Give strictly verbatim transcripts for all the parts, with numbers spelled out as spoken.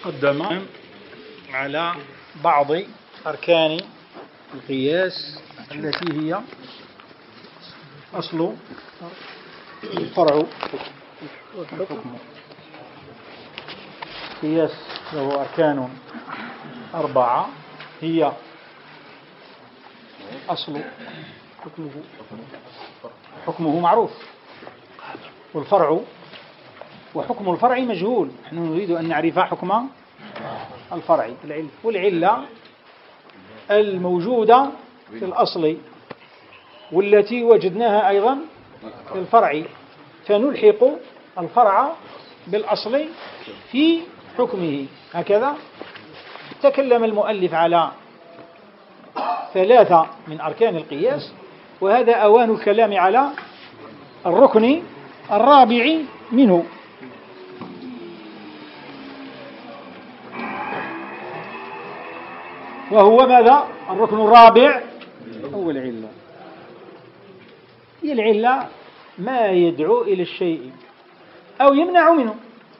قدم على بعض أركان القياس التي هي أصل الفرع والحكم. القياس له أركان أربعة، هي أصل حكمه حكمه معروف، والفرع وحكم الفرع مجهول. نحن نريد أن نعرف حكم الفرع والعلة الموجودة في الأصل والتي وجدناها أيضا في الفرع، فنلحق الفرع بالأصل في حكمه. هكذا تكلم المؤلف على ثلاثة من أركان القياس، وهذا أوان الكلام على الركن الرابع منه، وهو ماذا؟ الركن الرابع هو العلة. هي العلة ما يدعو إلى الشيء أو يمنع منه.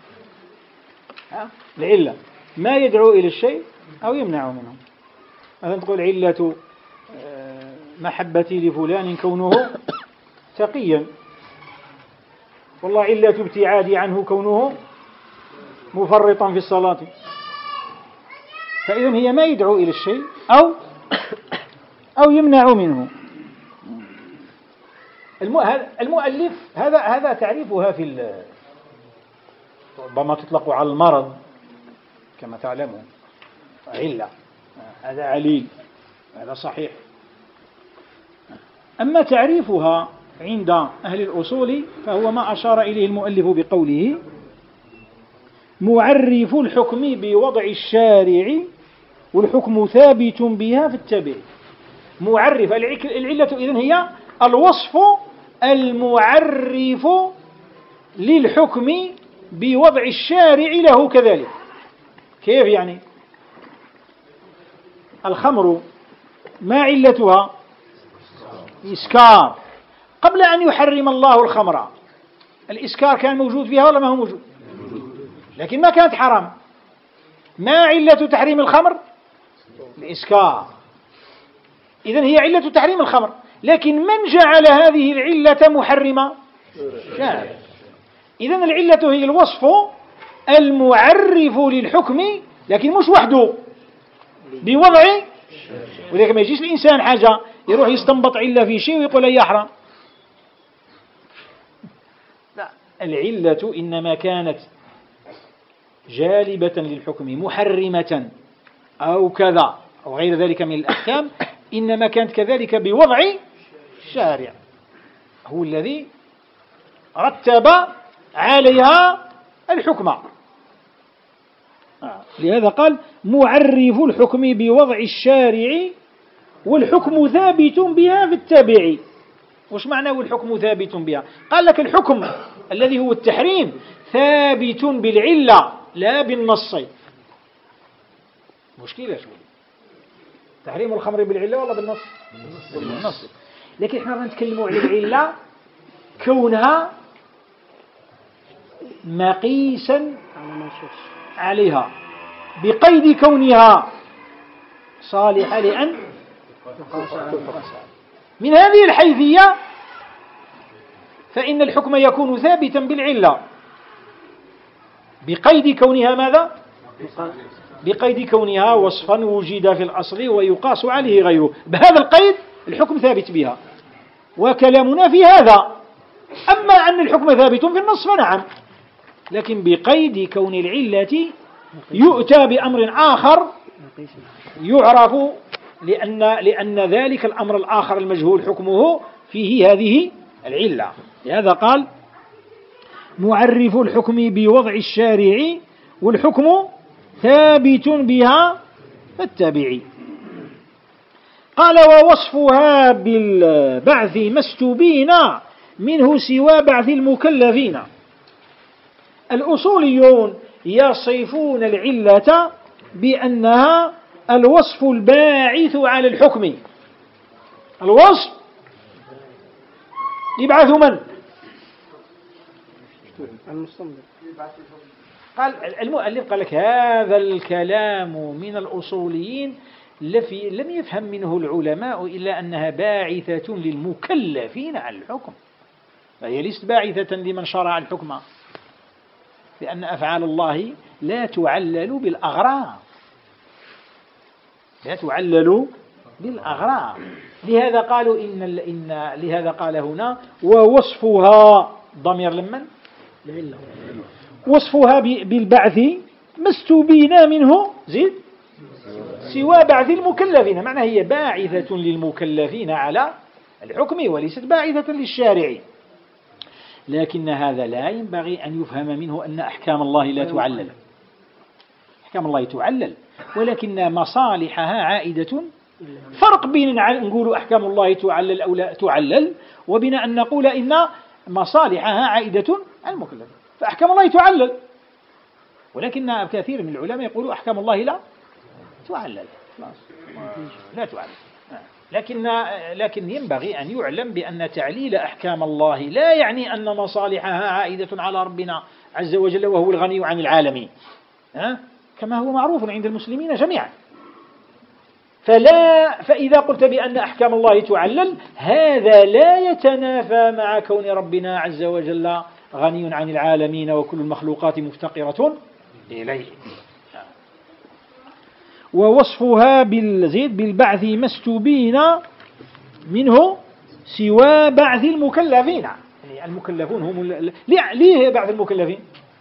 العلة ما يدعو إلى الشيء أو يمنع منه. مثلا تقول علة محبتي لفلان كونه تقيا، والله علة ابتعادي عنه كونه مفرطا في الصلاة. فإذن هي ما يدعو إلى الشيء أو أو يمنع منه. المؤلف هذا هذا تعريفها في ربما تطلق على المرض كما تعلمون، علة، هذا عليل، هذا صحيح. أما تعريفها عند أهل الأصول فهو ما أشار إليه المؤلف بقوله: معرف الحكم بوضع الشارع والحكم ثابت بها في التبع. معرف العلة إذن هي الوصف المعرف للحكم بوضع الشارع له كذلك. كيف يعني؟ الخمر ما علتها؟ إسكار. قبل أن يحرم الله الخمر الإسكار كان موجود فيها ولا ما هو موجود؟ لكن ما كانت حرام. ما علة تحريم الخمر؟ الإسكار. إذن هي علة تحريم الخمر، لكن من جعل هذه العلة محرمة؟ شارع. إذن العلة هي الوصف المعرف للحكم، لكن مش وحده، بوضع. ولذلك ما يجيش الإنسان حاجة يروح يستنبط علة في شيء ويقول هي حرام. لا، العلة إنما كانت جالبة للحكم محرمة أو كذا أو غير ذلك من الأحكام، إنما كانت كذلك بوضع الشارع، هو الذي رتب عليها الحكم. لهذا قال: معرف الحكم بوضع الشارع والحكم ثابت بها في التابع. وش معنى والحكم ثابت بها؟ قال لك الحكم الذي هو التحريم ثابت بالعلة لا بالنص. مشكلة شوي، تحريم الخمر بالعلة ولا بالنص؟ بالنص. لكن احنا نتكلم على العلة كونها مقيسا عليها بقيد كونها صالحة لأن من هذه الحيثية فإن الحكم يكون ثابتا بالعلة بقيد كونها ماذا؟ بقيد كونها وصفا وجد في الأصل ويقاس عليه غيره. بهذا القيد الحكم ثابت بها، وكلامنا في هذا. أما أن الحكم ثابت في النص فنعم، لكن بقيد كون العلة يؤتى بأمر آخر يعرف، لأن, لأن ذلك الأمر الآخر المجهول حكمه فيه هذه العلة. لهذا قال: معرف الحكم بوضع الشارع والحكم ثابت بها فاتبعي. قال: ووصفها بالبعث ما استبين منه سوى بعث المكلفين. الأصوليون يصفون العلة بأنها الوصف الباعث على الحكم. الوصف يبعث من؟ قال المؤلف قال لك هذا الكلام من الأصوليين لم يفهم منه العلماء إلا أنها باعثة للمكلفين على الحكم، فهي ليست باعثة لمن شرع الحكم، لأن أفعال الله لا تعلل بالأغراض، لا تعلل بالأغراض. لهذا قالوا إن, إن لهذا قال هنا ووصفها ضمير لمن؟ وصفها بالبعث ما استبين منه زيد سوى بعث المكلفين، معنى هي باعثة للمكلفين على الحكم وليست باعثة للشارع. لكن هذا لا ينبغي أن يفهم منه أن أحكام الله لا تعلل، أحكام الله تعلل ولكن مصالحها عائدة. فرق بين نقول أحكام الله تعلل أو لا تعلل وبين أن نقول إن مصالحها عائدة على المكلف. فأحكام الله تعلل، ولكن كثير من العلماء يقولوا أحكام الله لا تعلل، لا تعلل. لكن لكن ينبغي أن يعلم بأن تعليل أحكام الله لا يعني أن مصالحها عائدة على ربنا عز وجل وهو الغني عن العالمين، كما هو معروف عند المسلمين جميعا. فلا فإذا قلت بأن أحكام الله تعلل هذا لا يتنافى مع كون ربنا عز وجل غني عن العالمين وكل المخلوقات مفتقرة إليه. ووصفها بالزيد بالبعث ما استبين منه سوى بعث المكلفين، يعني المكلفون هم ليه بعث المكلفين؟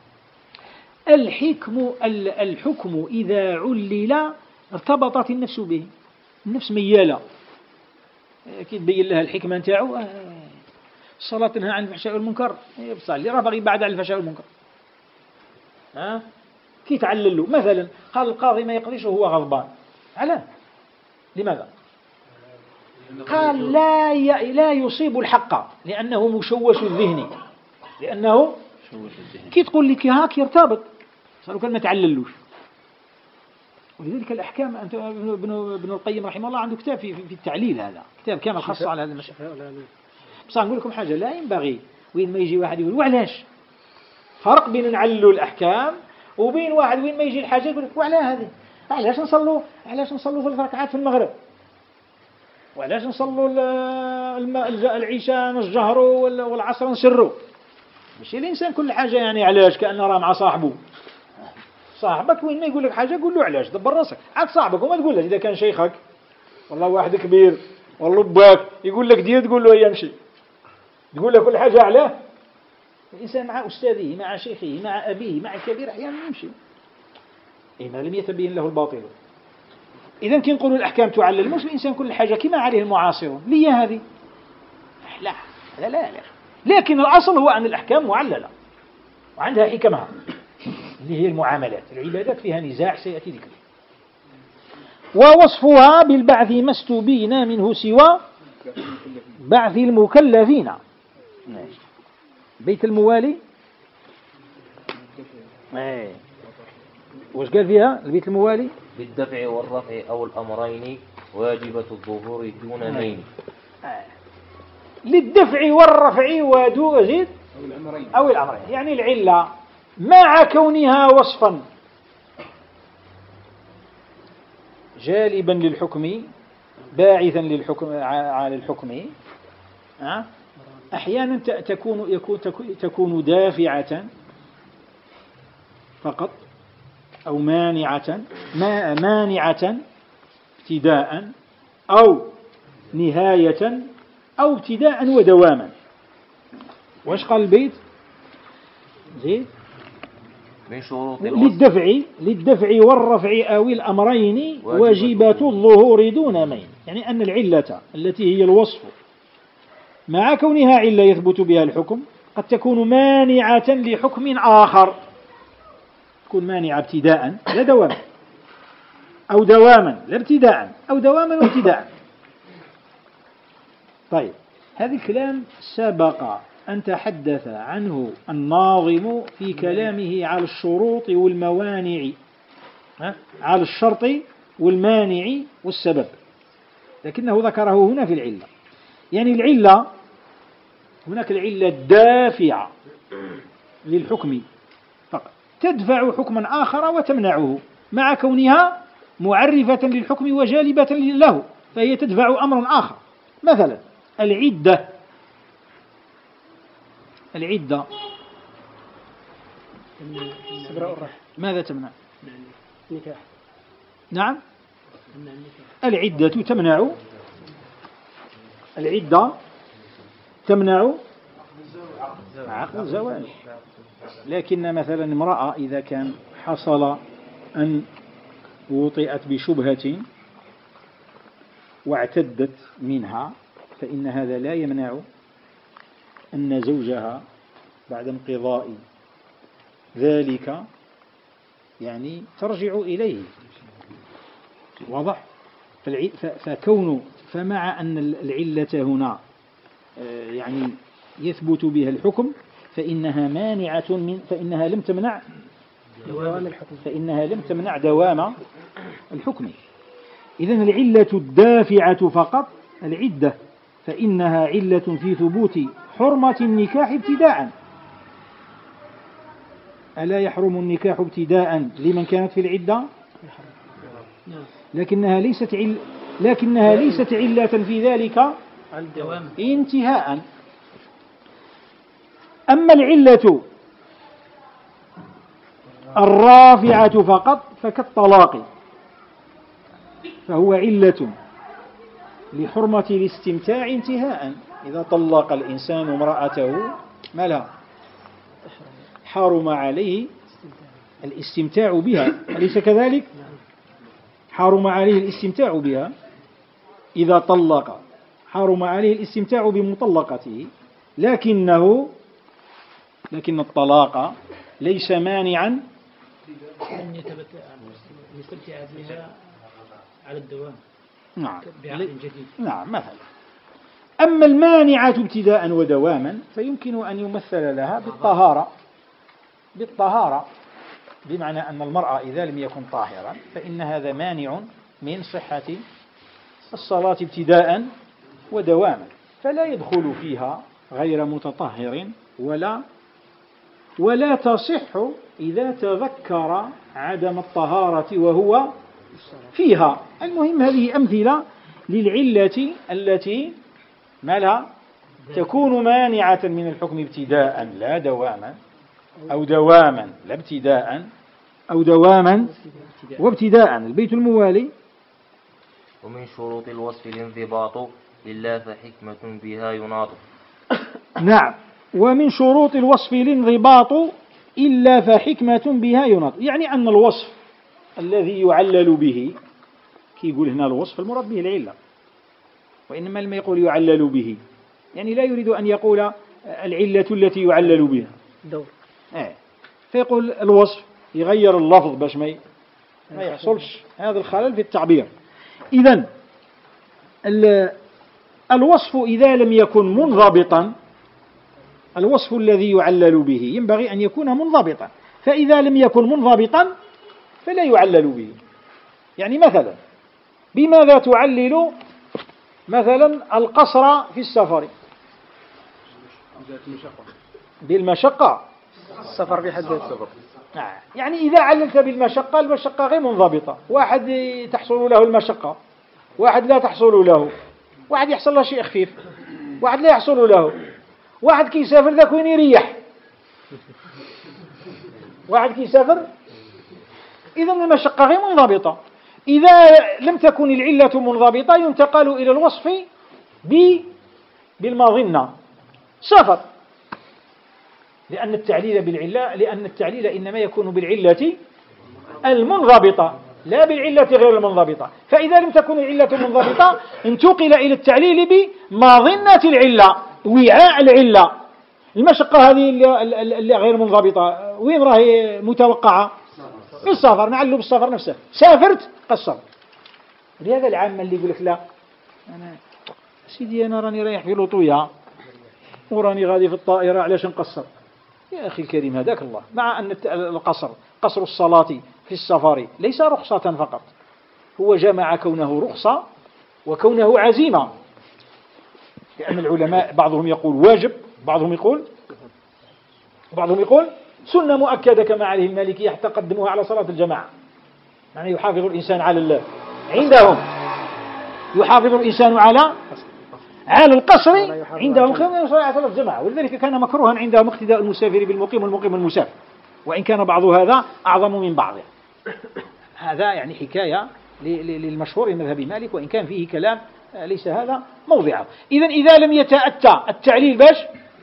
الحكم الحكم إذا علل ارتبطت النفس به، النفس ميالة كي تبين لها الحكمة نتاعو. الصلاة تنهى عن الفحشاء والمنكر، بصلي راه باغي يبعد عن الفحشاء والمنكر. ها كي تعلل له مثلا قال القاضي ما يقضيش وهو غضبان، علاه؟ لماذا؟ قال لا لا يصيب الحق لأنه مشوش الذهن، لأنه كي تقول لك هاك يرتبط صاروا كان ما تعللوش. ولذلك الأحكام أنت ابن ابن القيم رحمه الله عنده كتاب في في التعليل، هذا كتاب كامل خاص على هذا المشروع. بس نقول لكم حاجة، لا ينبغي وين ما يجي واحد يقول وعلاش، فرق بين نعللوا الأحكام وبين واحد وين ما يجي الحاجة يقول لك وعلى هذه، علاش نصلوا علاش نصلوا ثلاث ركعات في المغرب، وعلاش نصلوا العشاء نجهروا والعصر نسروا. ماشي الإنسان كل حاجة يعني علاش كأنه راه مع صاحبه. صاحبك وين ما يقول لك حاجة قول له علاش، دبر راسك عاد صاحبك وما تقول له إذا كان شيخك والله واحد كبير والله باك يقول لك دير تقول له يمشي، تقول له كل حاجة علاه. الإنسان مع أستاذه مع شيخه مع أبيه مع الكبير أحيانا يمشي إما لم يتبين له الباطل. إذا كي نقولوا الأحكام تعلل مش الإنسان كل حاجة كما عليه المعاصرون ليه هذه، لا لا لا لا. لكن الأصل هو أن الأحكام معللة وعندها حكمها اللي هي المعاملات. العبادات فيها نزاع سيأتي ذكره. ووصفها بالبعث ما استبين منه سوى بعث المكلفين. بيت الموالي ايه واش قال فيها البيت الموالي؟ بالدفع والرفع أو الأمرين واجبة الظهور دون مين. آه. للدفع والرفع ودو زيد أو الأمرين، يعني العلة مع كونها وصفا جالبا للحكم باعثا للحكم على الحكم، أحيانا تكون يكون تكون دافعة فقط أو مانعة مانعة ابتداء أو نهاية أو ابتداء ودواما. واش قال البيت؟ زيد من شروط للدفع للدفع والرفع أو الأمرين واجبات الظهور دون مين، يعني أن العلة التي هي الوصف مع كونها علة يثبت بها الحكم قد تكون مانعة لحكم آخر، تكون مانعة ابتداء لا دواما، أو دواما لا ابتداء، أو دواما وابتداء. طيب هذا الكلام سبق أن تحدث عنه الناظم في كلامه على الشروط والموانع، على الشرط والمانع والسبب، لكنه ذكره هنا في العلة. يعني العلة هناك العلة الدافعة للحكم فقط، تدفع حكما آخر وتمنعه مع كونها معرفة للحكم وجالبة له، فهي تدفع أمر آخر. مثلا العدة العدة ماذا تمنع؟ نعم، العدة تمنع العدة تمنع عقد الزواج. لكن مثلا امرأة إذا كان حصل أن وطئت بشبهة واعتدت منها، فإن هذا لا يمنع أن زوجها بعد انقضاء ذلك يعني ترجع إليه. واضح؟ فكون فمع أن العلة هنا يعني يثبت بها الحكم، فإنها مانعة من فإنها لم تمنع دوام الحكم فإنها لم تمنع دوام الحكم. إذن العلة الدافعة فقط العدة، فإنها علة في ثبوت حرمة النكاح ابتداء. ألا يحرم النكاح ابتداء لمن كانت في العدة؟ لكنها ليست عل لكنها ليست علة في ذلك انتهاء. أما العلة الرافعة فقط فكالطلاق، فهو علة لحرمة الاستمتاع انتهاء. إذا طلق الإنسان امرأته ما لها؟ حرم عليه الاستمتاع بها، أليس كذلك؟ حرم عليه الاستمتاع بها. إذا طلق حرم عليه الاستمتاع بمطلقته، لكنه لكن الطلاق ليس مانعا أن يستمتع بها على الدوام. نعم بعقد جديد. نعم مثلا. أما المانعة ابتداء ودواما فيمكن أن يمثل لها بالطهارة بالطهارة بمعنى أن المرأة إذا لم يكن طاهرا فإن هذا مانع من صحة الصلاة ابتداء ودواما، فلا يدخل فيها غير متطهر ولا ولا تصح إذا تذكر عدم الطهارة وهو فيها. المهم هذه أمثلة للعلة التي ما لها تكون مانعة من الحكم ابتداء لا دواما، أو دواما لا ابتداء، أو دواما وابتداء. البيت الموالي: ومن شروط الوصف الانضباط إلا فحكمة بها يناط. نعم، ومن شروط الوصف الانضباط إلا فحكمة بها يناط، يعني أن الوصف الذي يعلل به، كي يقول هنا الوصف المراد به العلة، وإنما لما يقول يعلل به يعني لا يريد أن يقول العلة التي يعلل بها دور. آه. فيقول الوصف يغير اللفظ باش ما ما يحصلش هذا الخلل في التعبير. إذن الوصف إذا لم يكن منضبطا، الوصف الذي يعلل به ينبغي أن يكون منضبطا، فإذا لم يكن منضبطا فلا يعلل به. يعني مثلا بماذا تعلل مثلا القصر في السفر؟ بالمشقة. السفر بحد السفر. يعني إذا عللت بالمشقة، المشقة غير منضبطة، واحد تحصل له المشقة، واحد لا تحصل له، واحد يحصل له شيء خفيف، واحد لا يحصل له، واحد كي يسافر ذاك وين يريح، واحد كي يسافر. إذن المشقة غير منضبطة. إذا لم تكن العلة منضبطة ينتقل إلى الوصف بالمظنة سفر، لأن التعليل بالعلة لأن التعليل إنما يكون بالعلة المنضبطة لا بالعلة غير المنضبطة. فإذا لم تكن العلة منضبطة انتقل إلى التعليل بمظنة العلة، وعاء العلة. المشقة هذه اللي غير منضبطة وين راهي متوقعة؟ بالسفر. نعلو بالسفر نفسه، سافرت قصر. لهذا العامة اللي يقول لك لا أنا سيدي أنا راني رايح في لطوية وراني غادي في الطائرة علاش نقصر؟ يا أخي الكريم هداك الله، مع أن القصر قصر الصلاة في السفر ليس رخصة فقط، هو جمع كونه رخصة وكونه عزيمة، لأن العلماء بعضهم يقول واجب، بعضهم يقول بعضهم يقول سنة مؤكدة كما عليه المالكية حتى قدموها على صلاة الجماعة، يعني يحافظ الإنسان على الله عندهم، يحافظ الإنسان على على القصر عندهم خير صلاة الجماعة، ولذلك كان مكروها عندهم اقتداء المسافر بالمقيم والمقيم المسافر، وإن كان بعض هذا أعظم من بعضه. هذا يعني حكاية للمشهور المذهب مالك، وإن كان فيه كلام ليس هذا موضعه. إذن إذا لم يتأتى التعليل باش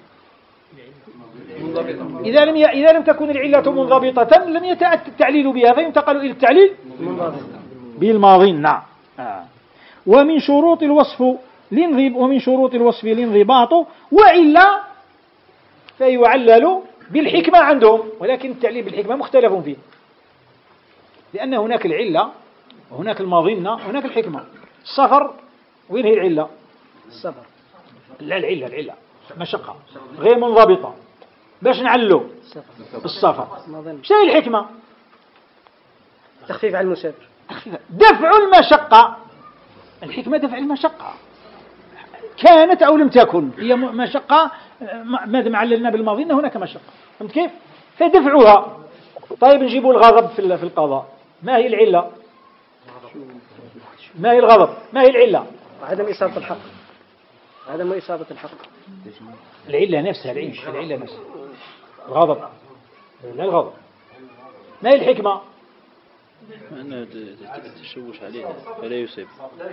إذا لم ي... إذا لم تكن العلة منضبطة لم يتأتى التعليل بها، فينتقل إلى التعليل بالماضي. نعم. آه. ومن شروط الوصف الانضب... ومن شروط الوصف الانضباط، وإلا فيعلل بالحكمة عندهم، ولكن التعليل بالحكمة مختلف فيه، لأن هناك العلة وهناك المظنة وهناك الحكمة. السفر وين هي العلة؟ السفر لا، العلة العلة مشقة غير منضبطة، باش نعلو السفر. ايش هي الحكمة؟ تخفيف على المسافر، دفع المشقة. الحكمة دفع المشقة، كانت أو لم تكن، هي مشقة ما دام عللنا بالماضي هناك مشقة، فهمت كيف؟ فدفعها. طيب نجيبوا الغضب في القضاء، ما هي العلة؟ ما هي الغضب؟ ما هي العلة؟ عدم إصابة الحق، عدم إصابة الحق. العلة نفسها، العلة العلة نفسها الغضب، لا الغضب. ما هي الحكمة؟ أنه تشوش عليه فلا يصيب،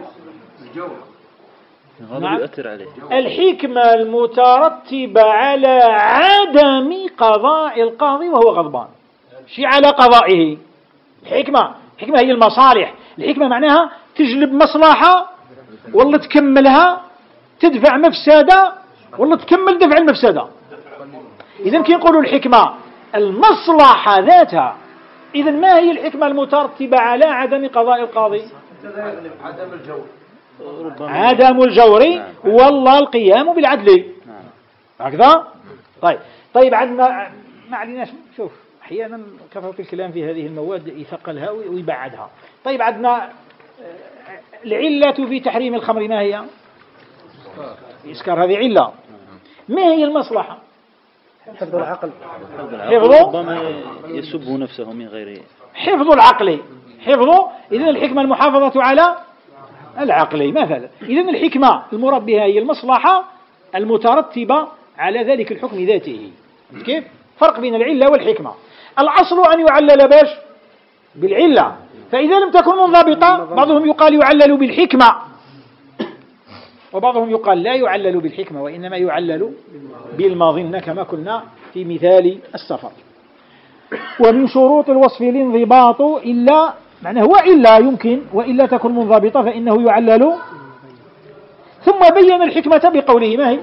الغضب نعم. يؤثر عليه. الحكمة المترتبة على عدم قضاء القاضي وهو غضبان، شيء على قضائه. الحكمة الحكمة هي المصالح، الحكمة معناها تجلب مصلحة ولا تكملها، تدفع مفسدة ولا تكمل دفع المفسدة. إذن كي نقولوا الحكمة المصلحة ذاتها، إذن ما هي الحكمة المترتبة على عدم قضاء القاضي؟ عدم الجور، عدم الجور والله القيام بالعدل. هكذا. طيب طيب عندنا ما عليناش، شوف أحيانا كثرة الكلام في هذه المواد يثقلها ويبعدها. طيب عندنا العلة في تحريم الخمر ما هي؟ إسكار، هذه علة. ما هي المصلحة؟ حفظ العقل، حفظ ربما يسب نفسه من غير حفظ العقل، حفظ. إذن الحكمة المحافظة على العقل مثلا. إذن الحكمة المراد بها هي المصلحة المترتبة على ذلك الحكم ذاته. كيف؟ فرق بين العلة والحكمة. الأصل أن يعلل باش بالعلة، فإذا لم تكن منضبطة بعضهم يقال يعلل بالحكمة، وبعضهم يقال لا يعلل بالحكمة وإنما يعلل بالمظنة كما قلنا في مثال السفر. ومن شروط الوصف الانضباط، إلا معناه هو إلا يمكن وإلا تكن منضبطة فإنه يعلل. ثم بين الحكمة بقوله ما هي؟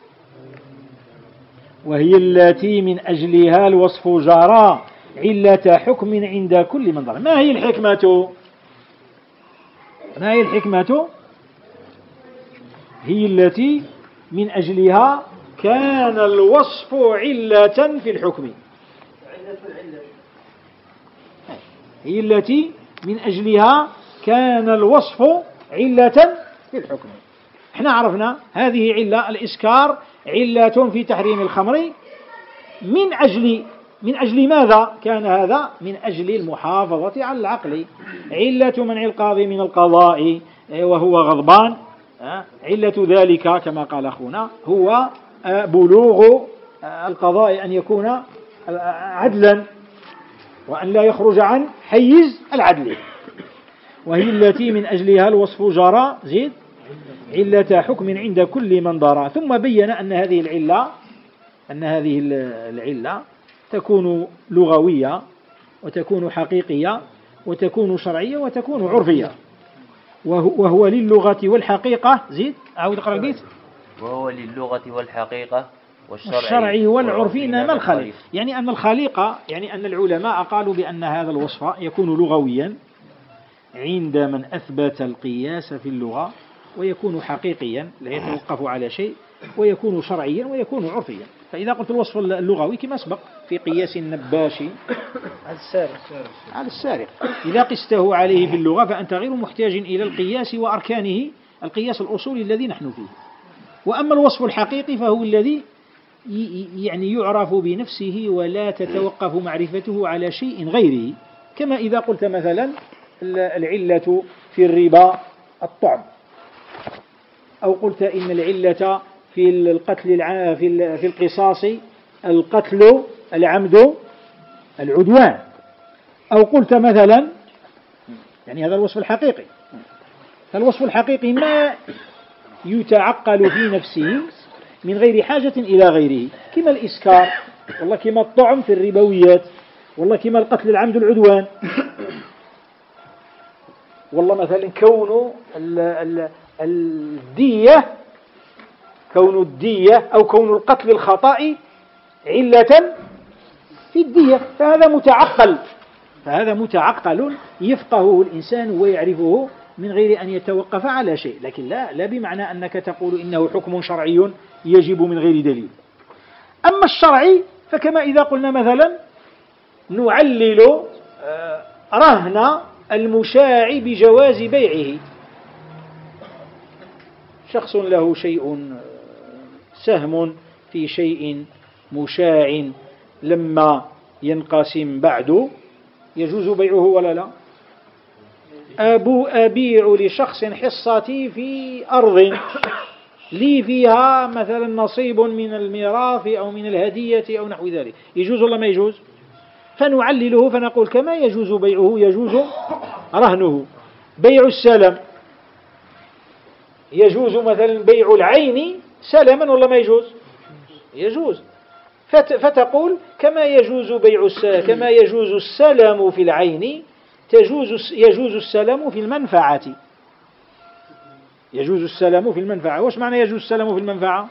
وهي التي من أجلها الوصف جرى علة حكم عند كل من ضرب. ما هي الحكمة؟ ما هي الحكمة؟ هي التي من أجلها كان الوصف علة في الحكم. هي التي من أجلها كان الوصف علة في الحكم. احنا عرفنا هذه علة الإسكار علة في تحريم الخمر، من أجل من أجل ماذا كان هذا؟ من أجل المحافظة على العقل. علة منع القاضي من القضاء وهو غضبان، علة ذلك كما قال أخونا هو بلوغ القضاء أن يكون عدلا وأن لا يخرج عن حيز العدل. وهي التي من أجلها الوصف جرى زيد علة حكم عند كل من درى. ثم بين أن هذه العلة أن هذه العلة تكون لغوية وتكون حقيقية وتكون شرعية وتكون عرفية. وهو للغة والحقيقة زيد أعود أقرأ البيت. وهو للغة والحقيقة والشرع والعرف إنما الخليق، يعني أن الخليقة يعني أن العلماء قالوا بأن هذا الوصف يكون لغويا عند من أثبت القياس في اللغة، ويكون حقيقيا لا يتوقف على شيء، ويكون شرعيا ويكون عرفيا. فإذا قلت الوصف اللغوي كما سبق في قياس النباش على السارق على السارق، إذا قسته عليه في اللغة فأنت غير محتاج إلى القياس وأركانه، القياس الأصولي الذي نحن فيه. وأما الوصف الحقيقي فهو الذي يعني يعرف بنفسه ولا تتوقف معرفته على شيء غيره، كما إذا قلت مثلا العلة في الربا الطعم، أو قلت إن العلة في القتل في القصاص القتل العمد العدوان، أو قلت مثلا يعني هذا الوصف الحقيقي. فالوصف الحقيقي ما يتعقل في نفسه من غير حاجة إلى غيره، كما الإسكار، والله كما الطعم في الربويات، والله كما القتل العمد العدوان، والله مثلا كون الدية كون الدية أو كون القتل الخطأ علة في الدية، فهذا متعقل فهذا متعقل يفقهه الإنسان ويعرفه من غير أن يتوقف على شيء، لكن لا لا بمعنى أنك تقول إنه حكم شرعي يجب من غير دليل. أما الشرعي فكما إذا قلنا مثلا نعلل رهن المشاع بجواز بيعه، شخص له شيء سهم في شيء مشاع لما ينقسم بعد يجوز بيعه ولا لا؟ أبو أبيع لشخص حصتي في أرض لي فيها مثلا نصيب من الميراث أو من الهدية أو نحو ذلك، يجوز ولا ما يجوز؟ فنعلله فنقول كما يجوز بيعه يجوز رهنه. بيع السلم يجوز مثلا بيع العين سلما ولا ما يجوز؟ يجوز. فتقول كما يجوز بيع السلم كما يجوز السلم في العين تجوز يجوز السلم في المنفعة. يجوز السلم في المنفعة. وش معنى يجوز السلم في المنفعة؟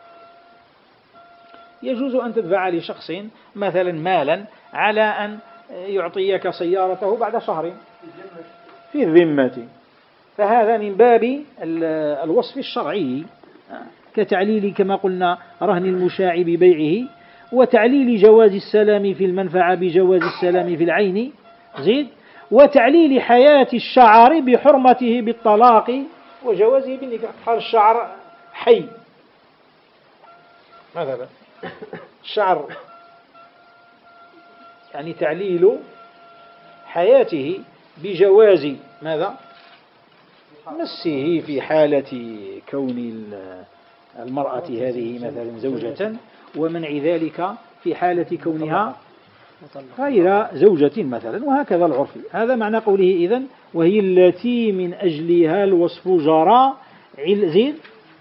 يجوز أن تدفع لشخص مثلا مالا على أن يعطيك سيارته بعد شهر في الذمة، فهذا من باب الوصف الشرعي كتعليل كما قلنا رهن المشاع ببيعه، وتعليل جواز السلام في المنفعة بجواز السلام في العين، زيد، وتعليل حياة الشعر بحرمته بالطلاق وجوازه بالنكاح. قال الشعر حي مثلا، الشعر يعني تعليل حياته بجواز ماذا؟ مسه في حالة كون المرأة هذه مثلا زوجة، ومنع ذلك في حالة كونها غير زوجة مثلا، وهكذا العرف. هذا معنى قوله إذن وهي التي من أجلها الوصف جرى زيد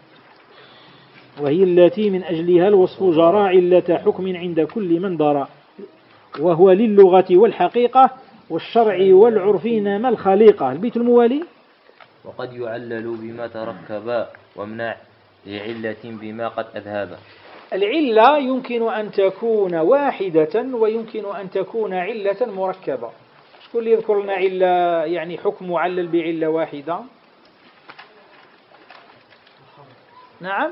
وهي التي من أجلها الوصف جرى علة حكم عند كل من درى، وهو للغة والحقيقة والشرع والعرف نما الخليقة. البيت الموالي وقد يعلل بما تركبا وامنع لعلة بما قد أذهب. العلة يمكن أن تكون واحدة ويمكن أن تكون علة مركبة. شكون اللي يذكر لنا علة يعني حكم معلل بعلة واحدة؟ نعم،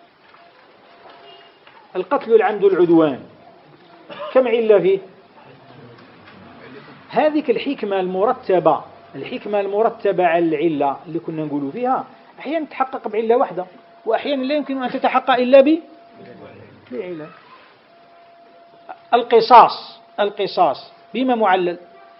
القتل العمد العدوان كم علة فيه؟ هذه الحكمة المرتبة الحكمة المرتبة على العلة اللي كنا نقول فيها أحيانا تتحقق بعلة واحدة، وأحيانا لا يمكن أن تتحقق إلا ب بعلة. القصاص القصاص بما معلل؟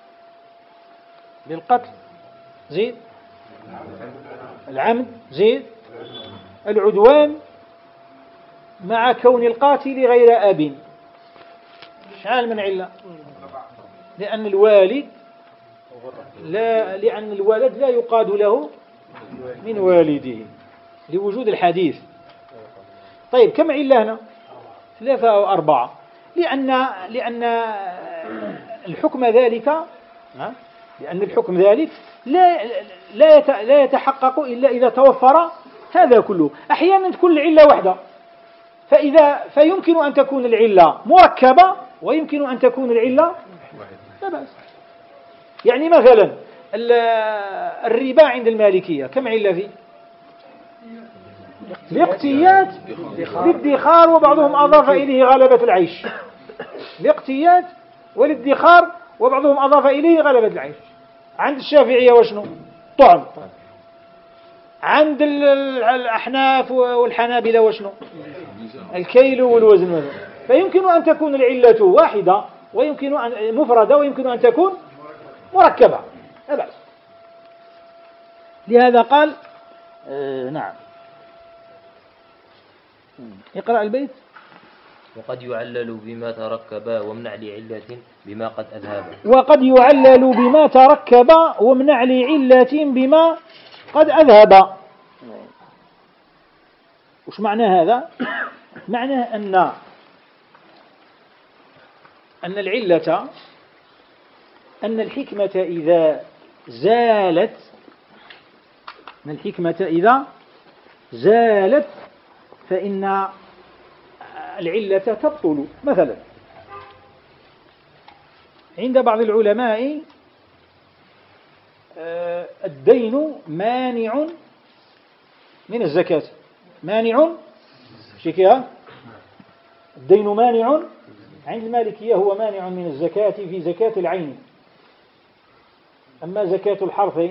بالقتل زيد، العمد زيد، العدوان مع كون القاتل غير أب. شعال من علة؟ لأن الوالد لا لأن الولد لا يقاد له من والده لوجود الحديث. طيب كم علة هنا؟ ثلاثة أو أربعة، لأن لأن الحكم ذلك لأن الحكم ذلك لا لا لا يتحقق إلا إذا توفر هذا كله. أحيانا تكون العلة واحدة، فإذا فيمكن أن تكون العلة مركبة ويمكن أن تكون العلة لا بأس. يعني مثلا الربا عند المالكية كم علة فيه؟ الاقتيات للادخار، وبعضهم أضاف إليه غلبة العيش. الاقتيات والادخار وبعضهم أضاف إليه غلبة العيش. عند الشافعية وشنو؟ طعم. عند الأحناف والحنابلة وشنو الكيل والوزن مثلا. فيمكن أن تكون العلة واحدة ويمكن أن مفردة ويمكن أن تكون مركبة لا بأس. لهذا قال آه نعم. اقرأ البيت. وقد يعلل بما تركب وامنع لعلة بما قد أذهب. وقد يعلل بما تركب وامنع لعلة بما قد أذهب. وش معنى هذا؟ معناه أن أن العلة أن الحكمة إذا زالت أن الحكمة إذا زالت فإن العلة تبطل. مثلا عند بعض العلماء الدين مانع من الزكاة. مانع شكيها الدين مانع عند المالكية هو مانع من الزكاة في زكاة العين. أما زكاة الحرث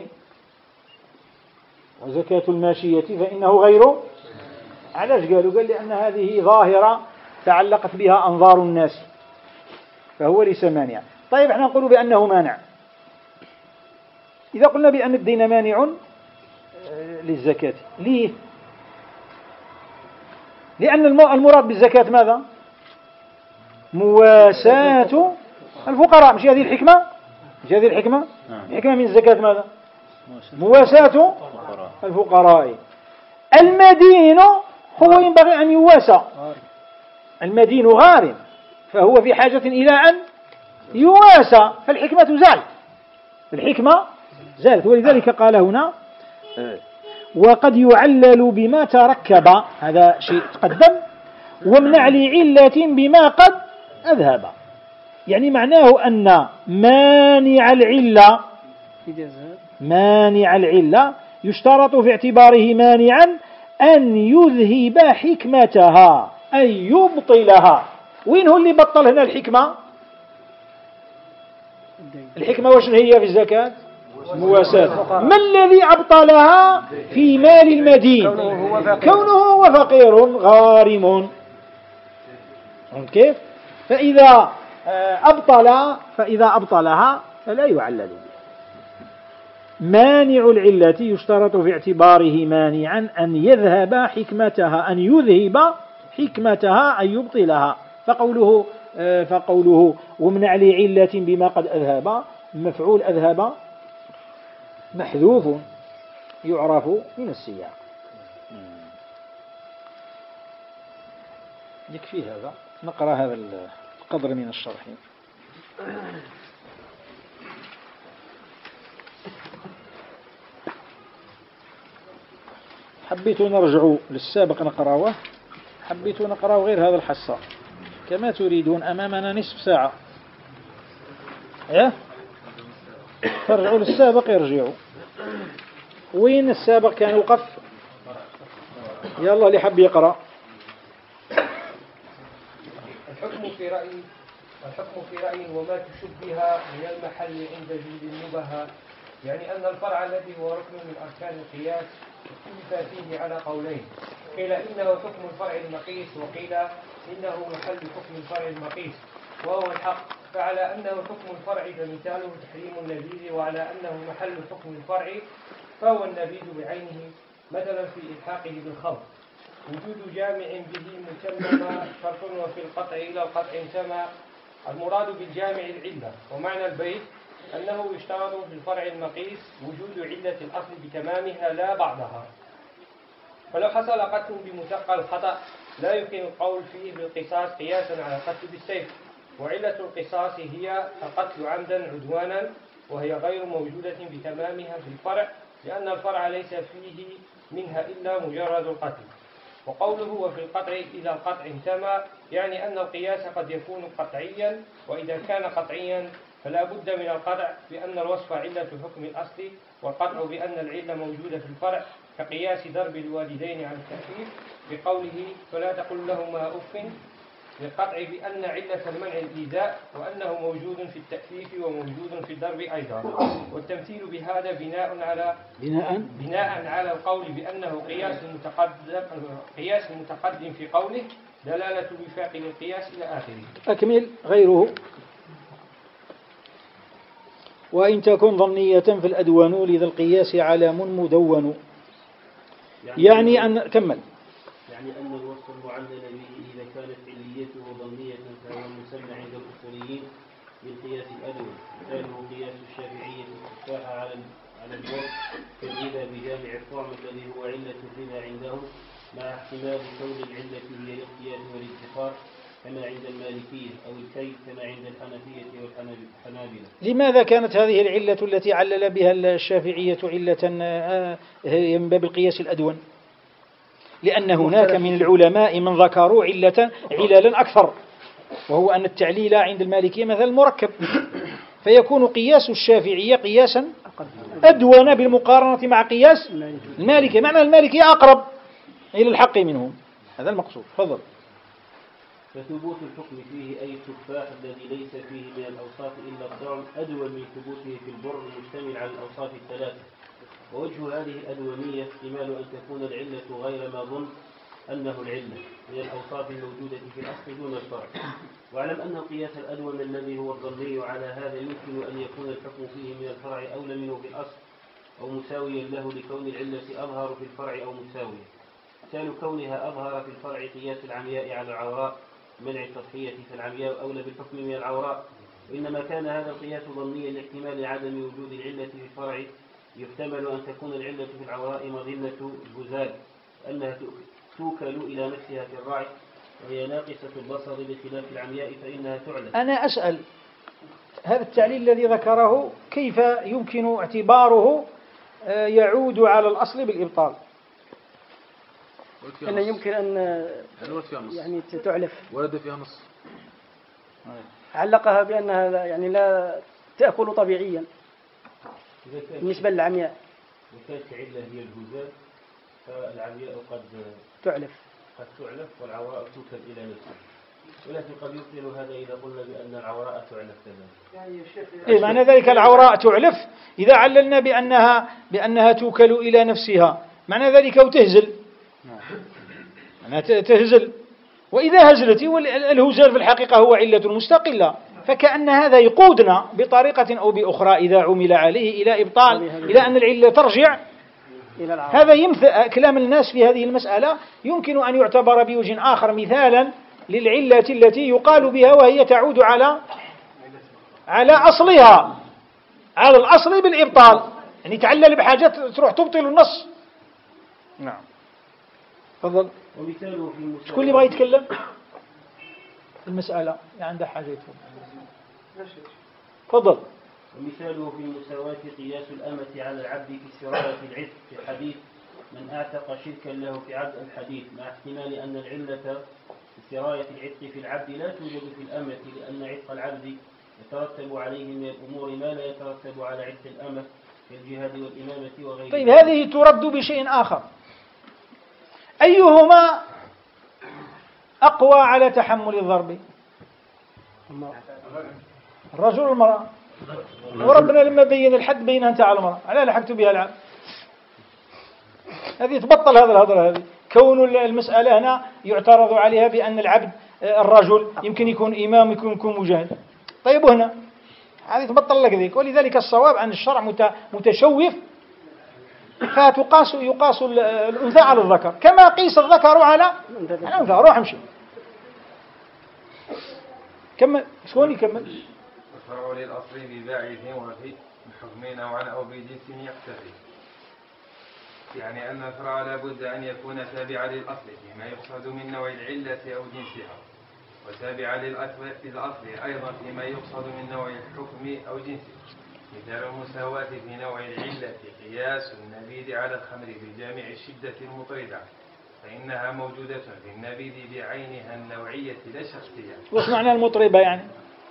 وزكاة الماشية فإنه غير. علاش قالوا؟ قال لأن هذه ظاهرة تعلقت بها أنظار الناس فهو ليس مانع. طيب احنا نقول بأنه مانع. إذا قلنا بأن الدين مانع للزكاة ليه؟ لأن المراد بالزكاة ماذا؟ مواساة الفقراء. مش هذه الحكمة؟ مش هذه الحكمة؟ الحكمة من الزكاة ماذا؟ مواساة الفقراء. المدين هو ينبغي أن يواسى. المدين غارم فهو في حاجة إلى أن يواسى فالحكمة زالت. الحكمة زالت. ولذلك قال هنا وقد يعلل بما تركب. هذا شيء تقدم. وامنع لعلة بما قد أذهب. يعني معناه أن مانع العلة مانع العلة يشترط في اعتباره مانعا أن يذهب حكمتها أن يبطلها. وين هو اللي بطل هنا الحكمة؟ الحكمة وش هي في الزكاة؟ مواساة. ما الذي أبطلها في مال المدين؟ كونه هو فقير غارم. كيف؟ فإذا أبطل فإذا أبطلها فلا يعلل به. مانع العلة يشترط في اعتباره مانعا أن يذهب حكمتها أن يذهب حكمتها أن يبطلها. فقوله فقوله ومنع لعلة بما قد أذهب مفعول أذهب محذوف يعرف من السياق. يكفي هذا. نقرأ هذا القدر من الشرح. حبيت نرجع للسابق نقرأه. حبيت نقرأ غير هذا الحصة كما تريدون. أمامنا نصف ساعة. إيه؟ ترجعوا للسابق يرجعوا. وين السابق كان يوقف؟ يلا اللي حب يقرأ. الحكم في رأي الحكم في رأي وما تشبه من المحل عند جود النبهة. يعني أن الفرع الذي هو ركن من أركان القياس اختلف فيه على قولين. قيل إنه حكم الفرع المقيس وقيل إنه محل حكم الفرع المقيس وهو الحق. فعلى أنه حكم الفرع فمثاله تحريم النبيذ وعلى أنه محل حكم الفرع فهو النبيذ بعينه مثلا في إلحاقه بالخمر. وجود جامع به متمما شرط وفي القطع إلى القطع انتمى. المراد بالجامع العلة. ومعنى البيت أنه يشترط في الفرع المقيس وجود علة الأصل بتمامها لا بعضها. فلو حصل قتل بمتقى الخطأ لا يمكن القول فيه بالقصاص قياسا على القتل بالسيف. وعلة القصاص هي القتل عمدا عدوانا وهي غير موجودة بتمامها في الفرع لأن الفرع ليس فيه منها إلا مجرد القتل. وقوله وفي القطع إذا القطع انتمى يعني أن القياس قد يكون قطعيا وإذا كان قطعيا فلا بد من القطع بأن الوصف علة الحكم الأصلي والقطع بأن العلة موجودة في الفرع كقياس ضرب الوالدين عن التأثير بقوله فلا تقل لهما أف للقطع بأن علة المنع الإيذاء وأنه موجود في التأليف وموجود في الضرب أيضا. والتمثيل بهذا بناء على بناء بناء على القول بأنه قياس متقدم قياس متقدم في قوله دلالة الوفاق للقياس إلى آخره. أكمل غيره. وإن تكن ظنية فالأدوان لذا القياس علام مدون. يعني أن كمل يعني أن الوصف المعلل به إذا كانت عليته ظنية فهو المسمى عند الأصوليين بالقياس الأدوي. مثاله قياس الشافعية التفاح على على الوصف كالربا بجامع الطعم الذي هو علة الربا عندهم مع احتمال كون العلة هي الاختيار والادخار كما عند المالكية أو الكيل كما عند الحنفية والحنابلة. لماذا كانت هذه العلة التي علل بها الشافعية علة من باب القياس الأدون؟ لأن هناك من العلماء من ذكروا علة عللا أكثر، وهو أن التعليل عند المالكية مثل المركب، فيكون قياس الشافعية قياسا أدون بالمقارنة مع قياس المالكية، معنى المالكية أقرب إلى الحق منهم. هذا المقصود. تفضل. فثبوت الحكم فيه أي التفاح الذي ليس فيه من الأوصاف إلا الطعم أدوى من ثبوته في البر المشتمل على الأوصاف الثلاثة. ووجه هذه الأدومية احتمال أن تكون العلة غير ما ظن أنه العلة من الأوصاف الموجودة في الأصل دون الفرع. واعلم أن القياس الأدوم الذي هو الظني على هذا يمكن أن يكون الحكم فيه من الفرع أولى منه في الأصل أو مساويا له لكون العلة أظهر في الفرع أو مساوية. مثال كونها أظهر في الفرع قياس العمياء على العوراء منع التضحية فالعمياء أولى بالحكم من العوراء. وإنما كان هذا القياس ظنيا لاحتمال عدم وجود العلة في الفرع يحتمل أن تكون العلة في العوراء مظنة البزال أنها توكل إلى نفسها في الرعي وهي ناقصة البصر بخلاف العمياء فإنها تعلم. أنا أسأل هذا التعليل الذي ذكره كيف يمكن اعتباره يعود على الأصل بالإبطال؟ أن يمكن أن يعني تعلف ورد فيها نص علقها بأنها يعني لا تأكل طبيعيا بالنسبة للعمياء. وكانت العلة هي الجزاء فالعمياء قد تعلف قد تعلف والعوراء توكل إلى نفسها. ولكن قد يبطل هذا إذا قلنا بأن العوراء تعلف كذلك. إيه معنى ذلك العوراء تعلف إذا عللنا بأنها بأنها توكل إلى نفسها معنى ذلك وتهزل معنى تهزل. وإذا هزلت الهزال في الحقيقة هو علة مستقلة، فكأن هذا يقودنا بطريقة أو بأخرى إذا عمل عليه إلى إبطال إلى أن العلة ترجع إلى العوراء. هذا يمثل كلام الناس في هذه المسألة يمكن أن يعتبر بوجه آخر مثالا للعلة التي يقال بها وهي تعود على على أصلها على الأصل بالإبطال، يعني تعلل بحاجات تروح تبطل النص. نعم. تفضل. ومثاله في المسألة شكون اللي بغى يتكلم المسألة يعني عنده حاجة يتفضل. تفضل. ومثاله في المساواة قياس الأمة على العبد في سراية العتق في الحديث من أعتق شركا له في عبد الحديث مع احتمال أن العلة في سراية العتق في العبد لا توجد في الأمة لأن عتق العبد يترتب عليه من الأمور ما لا يترتب على عتق الأمة كالجهاد والإمامة وغيرها. طيب هذه ترد بشيء آخر، أيهما أقوى على تحمل الضرب؟ الرجل والمرأة. وربنا لما بين الحد بينها أنت على المرأة على لحقت بها العبد. هذه تبطل هذا الهضرة. هذه كون المسألة هنا يعترض عليها بأن العبد الرجل يمكن يكون إمام يمكن يكون مجاهد. طيب هنا هذه تبطل لك ذيك. ولذلك الصواب أن الشرع متشوف فتقاس يقاس الأنثى على الذكر كما قيس الذكر على الأنثى. روح امشي كمل. شلون يكمل؟ الفرع للأصل بباعث وفي حكم نوعا أو بجنس يقتضي، يعني أن الفرع لا بد أن يكون تابعا للأصل فيما يقصد من نوع العلة أو جنسها، وتابعا للأصل أيضا فيما يقصد من نوع الحكم أو جنسه. مثال المساواة في نوع العلة قياس النبيذ على الخمر بجامع الشدة المطردة، فإنها موجودة في النبيذ بعينها النوعية لا شخصية. وش معنى المطربة يعني؟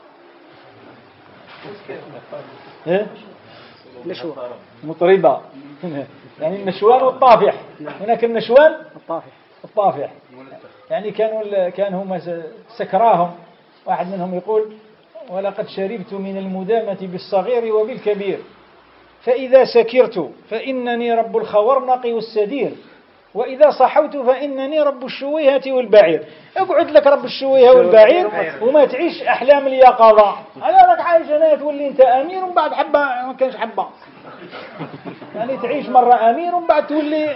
إيه؟ نشوة مطربة يعني النشوان والطافح. هناك النشوان الطافح الطافح يعني كانوا كان هم سكراهم، واحد منهم يقول ولقد شربت من المدامة بالصغير وبالكبير، فإذا سكرت فإنني رب الخورنق والسدير، وإذا صحوت فإنني رب الشويهة والبعير. اقعد لك رب الشويهة والبعير وما تعيش أحلام اليقظة، على راك عايش هنا تولي أنت أمير ومن بعد حبة ما كانش حبة، يعني تعيش مرة أمير ومن بعد تولي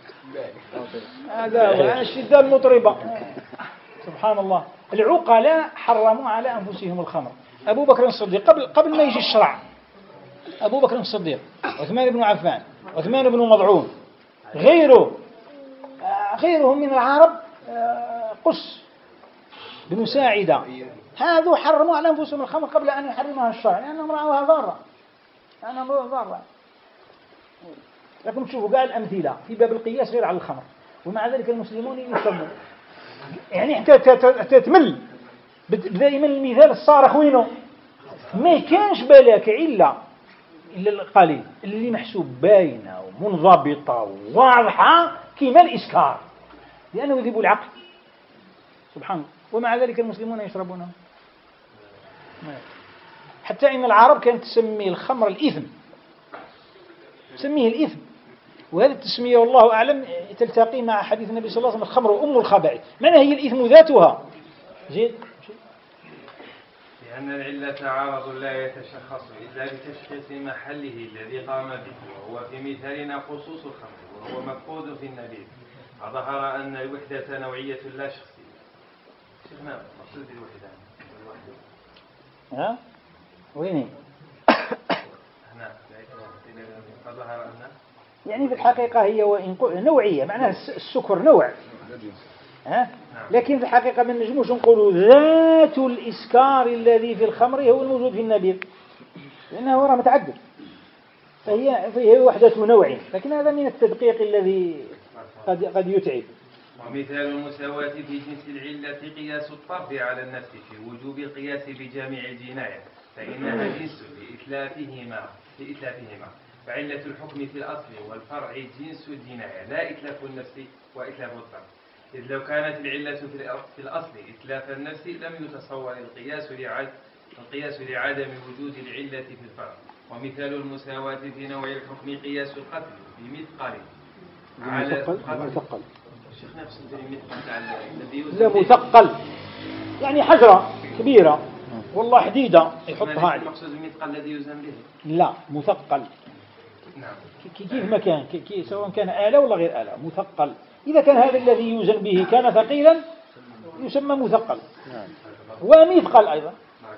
هذا هو الشدة المطربة. سبحان الله. العقلاء حرموا على أنفسهم الخمر. أبو بكر الصديق قبل قبل ما يجي الشرع، أبو بكر الصديق، عثمان بن عفان، عثمان بن مضعون، غيره غيرهم من العرب، قس بن ساعدة، هذو حرموا على أنفسهم الخمر قبل أن يحرمها الشرع لأنهم رأوها ضارة، لأنهم رأوها ضارة. لكن تشوفوا قال الأمثلة في باب القياس غير على الخمر، ومع ذلك المسلمون يشربون. يعني حتى تتمل دائما المثال الصارخ وينه ما كانش بالك إلا إلا القليل اللي محسوب باينة ومنضبطة وواضحة كما الإسكار، لأنه يذهب العقل. سبحان الله. ومع ذلك المسلمون يشربونه. حتى إن العرب كانت تسمي الخمر الإثم، تسميه الإثم، وهذه التسمية والله أعلم تلتقي مع حديث النبي صلى الله عليه وسلم الخمر أم الخبائث، معناها هي الإثم ذاتها. زيد. لأن العلة عارض لا يتشخص إلا بتشخيص محله الذي قام به، وهو في مثالنا خصوص الخمر، وهو مفقود في النبيذ، فظهر أن الوحدة نوعية لا شخصية. شيخنا مقصود بالوحدة ها؟ وين؟ هنا فظهر أن يعني في الحقيقة هي وإن نوعية، معناها السكر نوع، ها؟ لكن في الحقيقة ما نجموش نقولوا ذات الإسكار الذي في الخمر هو الموجود في النبيذ، لأنه راه متعدد، فهي فهي وحدة نوع، لكن هذا من التدقيق الذي قد قد يتعب. ومثال المساواة في جنس العلة قياس الطرف على النفس في وجوب القياس بجامع الجناية، فإنها جنس لإتلافهما لإتلافهما فعلة الحكم في الأصل والفرع جنس الجناية لا إتلاف النفس وإتلاف الطرف، إذ لو كانت العلة في الأصل إتلاف النفس لم يتصور القياس لعدم القياس لعدم وجود العلة في الفرع. ومثال المساواة في نوع الحكم قياس القتل بمثقل على مثقل. الشيخ نفسه مثقل على الذي لا مثقل يعني حجرة كبيرة والله حديدة يحطها عليه. المقصود المثقل الذي يوزن به؟ لا مثقل. نعم. كيف ما كان كي سواء كان آلة ولا غير آلة مثقل. إذا كان هذا الذي يوزن به كان ثقيلا يسمى مثقل، ومثقل أيضا.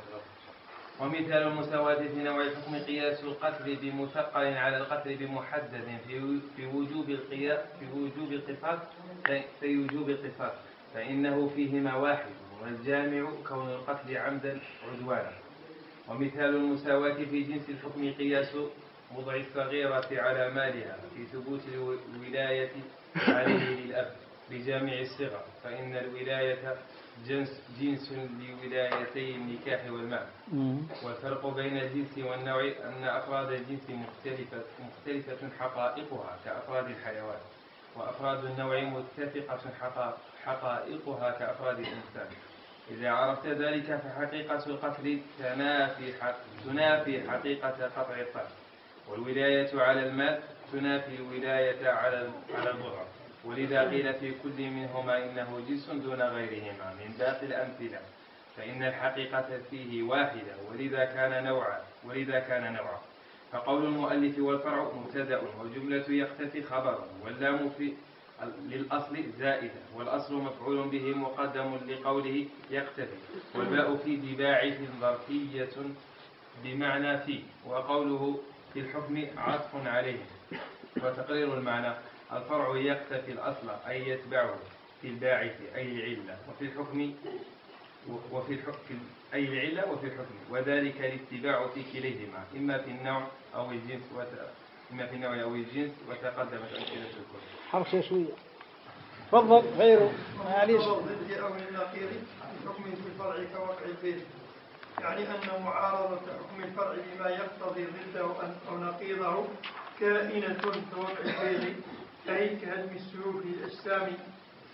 ومثال المساواة في نوع الحكم قياس القتل بمثقل على القتل بمحدد في في وجوب القياس في وجوب القصاص في وجوب القصاص، فإنه فيهما واحد والجامع كون القتل عمدا عدوانا. ومثال المساواة في جنس الحكم قياس وضع الصغيرة على مالها في ثبوت الولاية عليه للأب بجامع الصغر، فإن الولاية جنس, جنس لولايتي النكاح والمال. والفرق بين الجنس والنوع أن أفراد الجنس مختلفة, مختلفة حقائقها كأفراد الحيوان، وأفراد النوع متفقة حقائقها كأفراد الإنسان. إذا عرفت ذلك فحقيقة القتل تنافي, حق تنافي حقيقة قطع الطرف، والولاية على المال تنافي الولاية على على الضرر، ولذا قيل في كل منهما إنه جنس دون غيرهما من باقي الأمثلة، فإن الحقيقة فيه واحدة ولذا كان نوعا ولذا كان نوعا. فقول المؤلف والفرع مبتدأ وجملة يختفي خبر، واللام في للأصل زائدة، والأصل مفعول به مقدم لقوله يختفي، والباء في دباعه ظرفية بمعنى في، وقوله في الحكم عطف عليه. وتقرير المعنى الفرع يختفي الأصل أي يتبعه في الباعث أي العلة، وفي الحكم وفي الحكم أي العلة وفي الحكم، وذلك الاتباع في كليهما إما في النوع أو الجنس وت... إما في النوع أو الجنس، وتقدمت أمثلة الكل. حرف شوية. تفضل غيره معليش. ضد أو النقيض الحكم في الفرع كوقع الفعل، يعني أن معارضة حكم الفرع بما يقتضي ضده أو نقيضه كائنة كوقع الفعل، أي كهدم السيوف الأجسام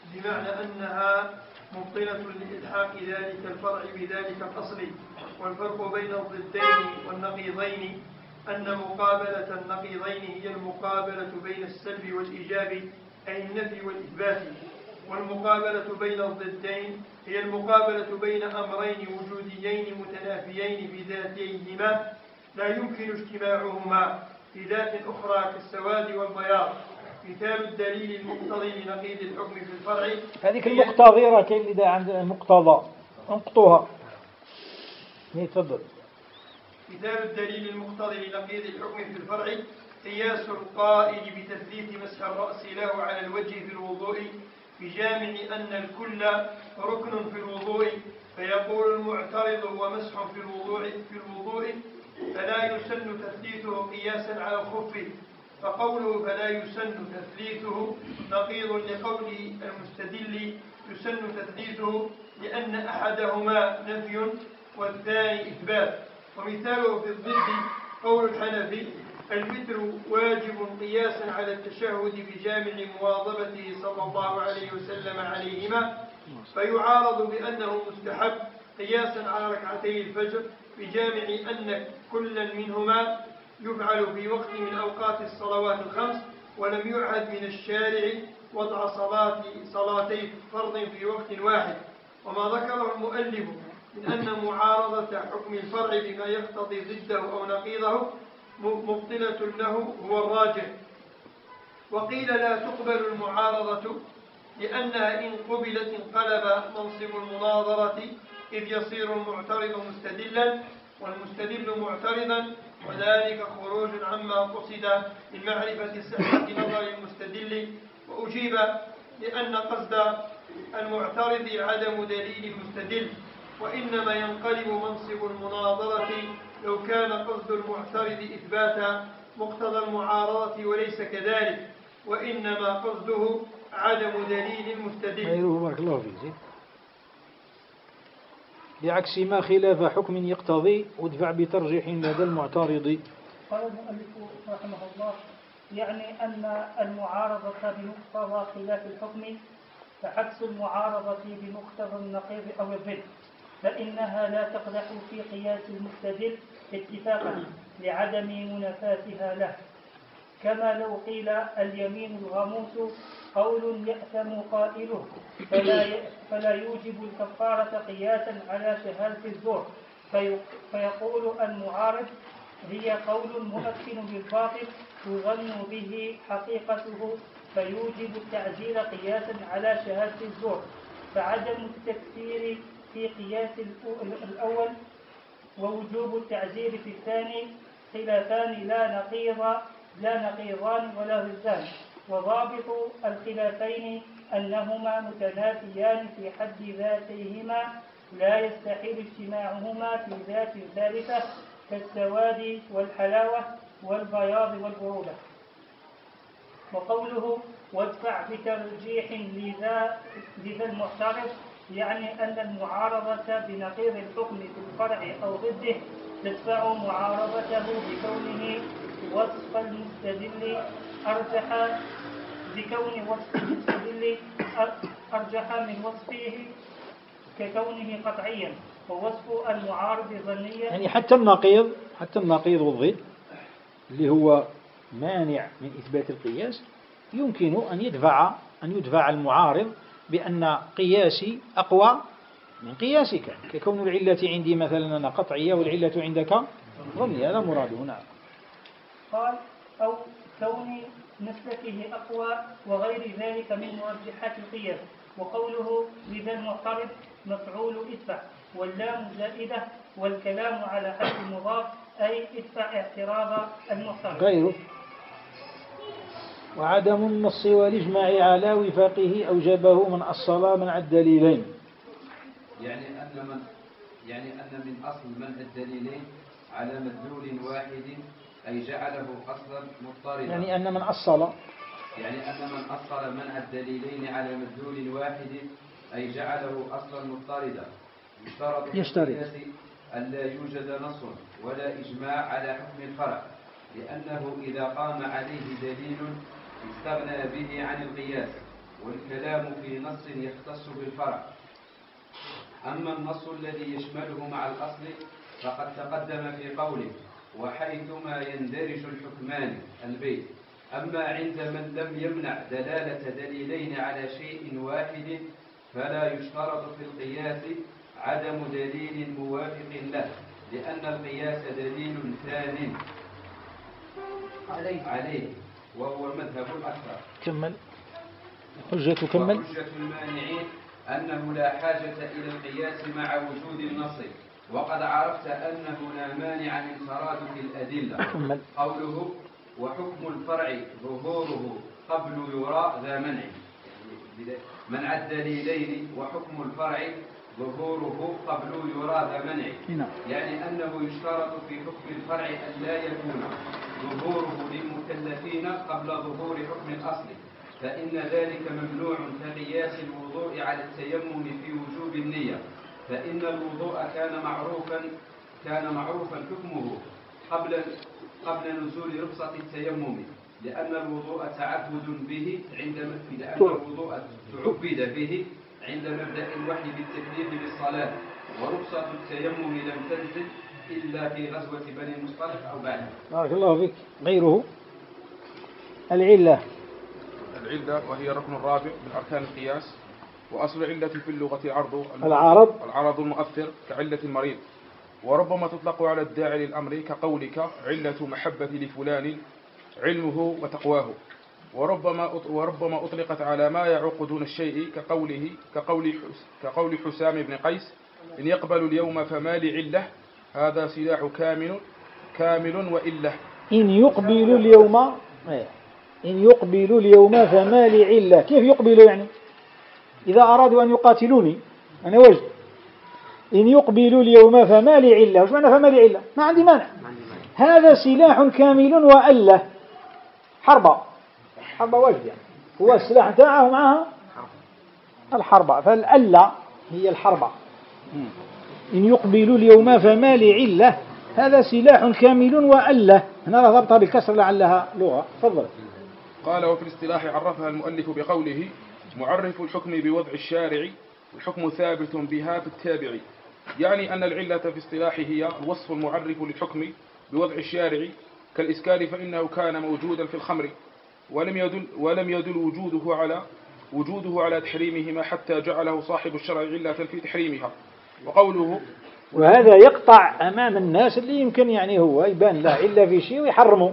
بمعنى أنها مبطلة لإلحاق ذلك الفرع بذلك الأصل. والفرق بين الضدين والنقيضين أن مقابلة النقيضين هي المقابلة بين السلب والإيجاب أي النفي والإثبات، والمقابلة بين الضدين هي المقابلة بين أمرين وجوديين متنافيين بذاتيهما لا يمكن اجتماعهما في ذات أخرى كالسواد والبياض. مثال الدليل المقتضي لنقيض الحكم في الفرع هذيك المقتضي راه كاين اللي دا عند المقتضى انقطوها. تفضل. مثال الدليل المقتضي لنقيض الحكم في الفرع قياس القائل بتثليث مسح الرأس له على الوجه في الوضوء بجامع أن الكل ركن في الوضوء، فيقول المعترض هو مسح في الوضوء في الوضوء فلا يسن تثليثه قياسا على الخف، فقوله فلا يسن تثليثه نقيض لقول المستدل يسن تثليثه لأن أحدهما نفي والثاني إثبات. ومثاله في الضد قول الحنفي الوتر واجب قياسا على التشهد بجامع مواظبته صلى الله عليه وسلم عليهما، فيعارض بأنه مستحب قياسا على ركعتي الفجر بجامع أن كلا منهما يفعل في وقت من أوقات الصلوات الخمس، ولم يعهد من الشارع وضع صلاة صلاتي فرض في وقت واحد. وما ذكره المؤلف من أن معارضة حكم الفرع بما يقتضي ضده أو نقيضه مبطلة له هو الراجح. وقيل لا تقبل المعارضة لأنها إن قبلت انقلب منصب المناظرة، إذ يصير المعترض مستدلا والمستدل معترضا، وذلك خروج عما قصد من معرفة صحة نظر المستدل. وأجيب لأن قصد المعترض عدم دليل المستدل، وإنما ينقلب منصب المناظرة لو كان قصد المعترض إثبات مقتضى المعارضة وليس كذلك، وإنما قصده عدم دليل المستدل. أيوه بارك الله فيك. بعكس ما خلاف حكم يقتضي ودفع بترجيح لدى المعترض. قال المؤلف رحمه الله يعني أن المعارضة بمقتضى خلاف الحكم فعكس المعارضة بمقتضى النقيض أو الضد، فإنها لا تقدح في قياس المستدل اتفاقا لعدم منافاتها له، كما لو قيل اليمين الغموس قول يأثم قائله فلا فلا يوجب الكفارة قياسا على شهادة الزور، في فيقول المعارض هي قول مؤكد بالباطل يظن به حقيقته فيوجب التعزير قياسا على شهادة الزور. فعدم التكفير في قياس الأول ووجوب التعزير في الثاني خلافان لا نقيض لا نقيضان ولا ضدان، وضابط الخلافين أنهما متنافيان في حد ذاتيهما لا يستحيل اجتماعهما في ذات ثالثة كالسواد والحلاوة والبياض والبرودة. وقوله وادفع بترجيح لذا لذا المعترض يعني أن المعارضة بنقيض الحكم في الفرع أو ضده تدفع معارضته بكونه وصف المستدل أرجح بكون وصف المستدل أرجح من وصفه ككونه قطعيا، ووصف المعارض ظنيا. يعني حتى النقيض حتى النقيض والضد اللي هو مانع من إثبات القياس يمكن أن يدفع أن يدفع المعارض بأن قياسي أقوى من قياسك، ككون العلة عندي مثلا أنا قطعية والعلة عندك ظنية، هذا مراده. نعم. قال أو كون مسلكه أقوى وغير ذلك من مرجحات القياس. وقوله لذا المعترض مفعول ادفع واللام زائدة والكلام على حد المضاف أي ادفع اعتراض المعترض. غيره. وعدم النص والإجماع على وفاقه أوجبه من أصل منع الدليلين. يعني أن من يعني أن من أصل منع الدليلين على مدلول واحد أي جعله أصلا مضطردا. يعني أن من أصل يعني أن من أصل منع الدليلين على مدلول واحد أي جعله أصلا مضطردا. يشترط أن لا يوجد نص ولا إجماع على حكم الفرع، لأنه إذا قام عليه دليل استغنى به عن القياس، والكلام في نص يختص بالفرع. أما النص الذي يشمله مع الأصل فقد تقدم في قوله وحيثما يندرج الحكمان البيت. أما عند من لم يمنع دلالة دليلين على شيء واحد فلا يشترط في القياس عدم دليل موافق له، لأن القياس دليل ثان عليه, عليه وهو مذهب الأكثر. كمل حجة كمل وحجة المانعين أنه لا حاجة إلى القياس مع وجود النص، وقد عرفت أنه لا مانع من ترادف الأدلة. كمل. قوله وحكم الفرع ظهوره قبل يرى ذا منع، منع الدليلين وحكم الفرع ظهوره قبل يرى ذا منع، يعني أنه يشترط في حكم الفرع أن لا يكون ظهوره للمكلفين قبل ظهور حكم الأصل، فإن ذلك ممنوع كقياس الوضوء على التيمم في وجوب النية، فإن الوضوء كان معروفا كان معروفا حكمه قبل قبل نزول رخصة التيمم، لأن الوضوء تعبد به عند لأن الوضوء تعبد به عند مبدأ الوحي بالتكليف بالصلاة، ورخصة التيمم لم تنزل إلا في غزوة بني المصطلق أو بعدها. بارك الله فيك. غيره العلة. العلة وهي الركن الرابع من أركان القياس، وأصل العلة في اللغة العرض العرض العرض المؤثر كعلة المريض، وربما تطلق على الداعي للأمر كقولك علة محبة لفلان علمه وتقواه، وربما وربما أطلقت على ما يعوق دون الشيء كقوله كقول كقول حسام بن قيس إن يقبل اليوم فما لعلة هذا سلاح كامل كامل وإله. إن يقبل اليوم إن يقبل اليوم فما لعلة. كيف يقبل يعني؟ إذا أرادوا أن يقاتلوني أنا وجد إن يقبل اليوم فما لعلة. وش معنى فما لعلة؟ ما عندي مانع. هذا سلاح كامل وأله حربة حربة وجد يعني هو السلاح تاعه معها الحربة، فالألة هي الحربة. إن يقبل اليوم فما لعلة هذا سلاح كامل وأله. هنا ضبطها بالكسر لعلها لغة. تفضل. قال وفي الاصطلاح عرفها المؤلف بقوله معرف الحكم بوضع الشارع والحكم ثابت بها في التابع، يعني أن العلة في اصطلاحه هي الوصف المعرف للحكم بوضع الشارع كالإسكار فإنه كان موجودا في الخمر ولم يدل, ولم يدل وجوده على وجوده على تحريمهما حتى جعله صاحب الشرع علة في تحريمها. وقوله وهذا يقطع أمام الناس اللي يمكن يعني هو يبان له علة في شيء ويحرمه.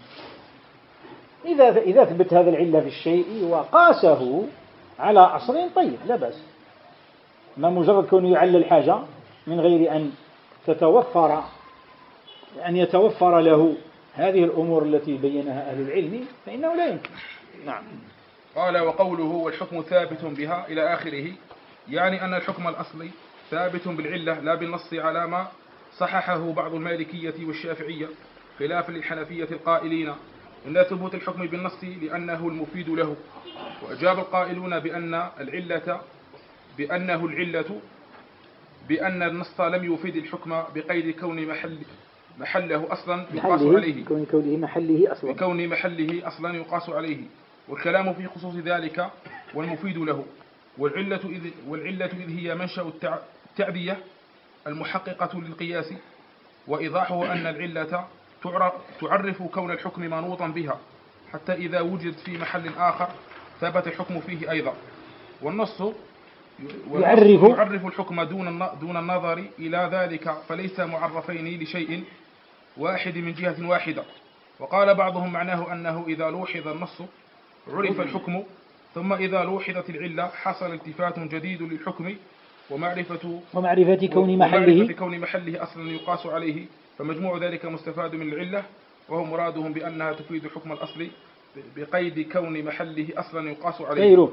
إذا إذا ثبت هذا العلة في الشيء وقاسه على أصل طيب لا بأس، ما مجرد كونه يعلل حاجة من غير أن تتوفر أن يتوفر له هذه الأمور التي بينها أهل العلم فإنه لا يمكن. نعم. قال وقوله والحكم ثابت بها إلى آخره، يعني أن الحكم الأصلي ثابت بالعلة لا بالنص على ما صححه بعض المالكية والشافعية خلافا للحنفية القائلين إن ثبوت الحكم بالنص لأنه المفيد له. وأجاب القائلون بأن العلة بأنه العلة بأن النص لم يفيد الحكم بقيد كون محل محله أصلا يقاس عليه كون كونه محله أصلا بكون محله أصلا يقاس عليه، والكلام في خصوص ذلك والمفيد له. والعلة إذ, والعلة إذ هي منشأ التعدية المحققة للقياس، وإيضاحه أن العلة تعرف كون الحكم منوطا بها حتى إذا وجد في محل آخر ثبت الحكم فيه أيضا. والنص يعرف, يعرف الحكم دون دون النظر إلى ذلك فليس معرفين لشيء واحد من جهة واحدة. وقال بعضهم معناه أنه إذا لوحظ النص عرف الحكم، ثم إذا لوحظت العلة حصل التفات جديد للحكم ومعرفة ومعرفة كون محله ومعرفة كون محله أصلا يقاس عليه، فمجموع ذلك مستفاد من العلة، وهو مرادهم بأنها تفيد حكم الأصل بقيد كون محله أصلا يقاس عليه. غيره.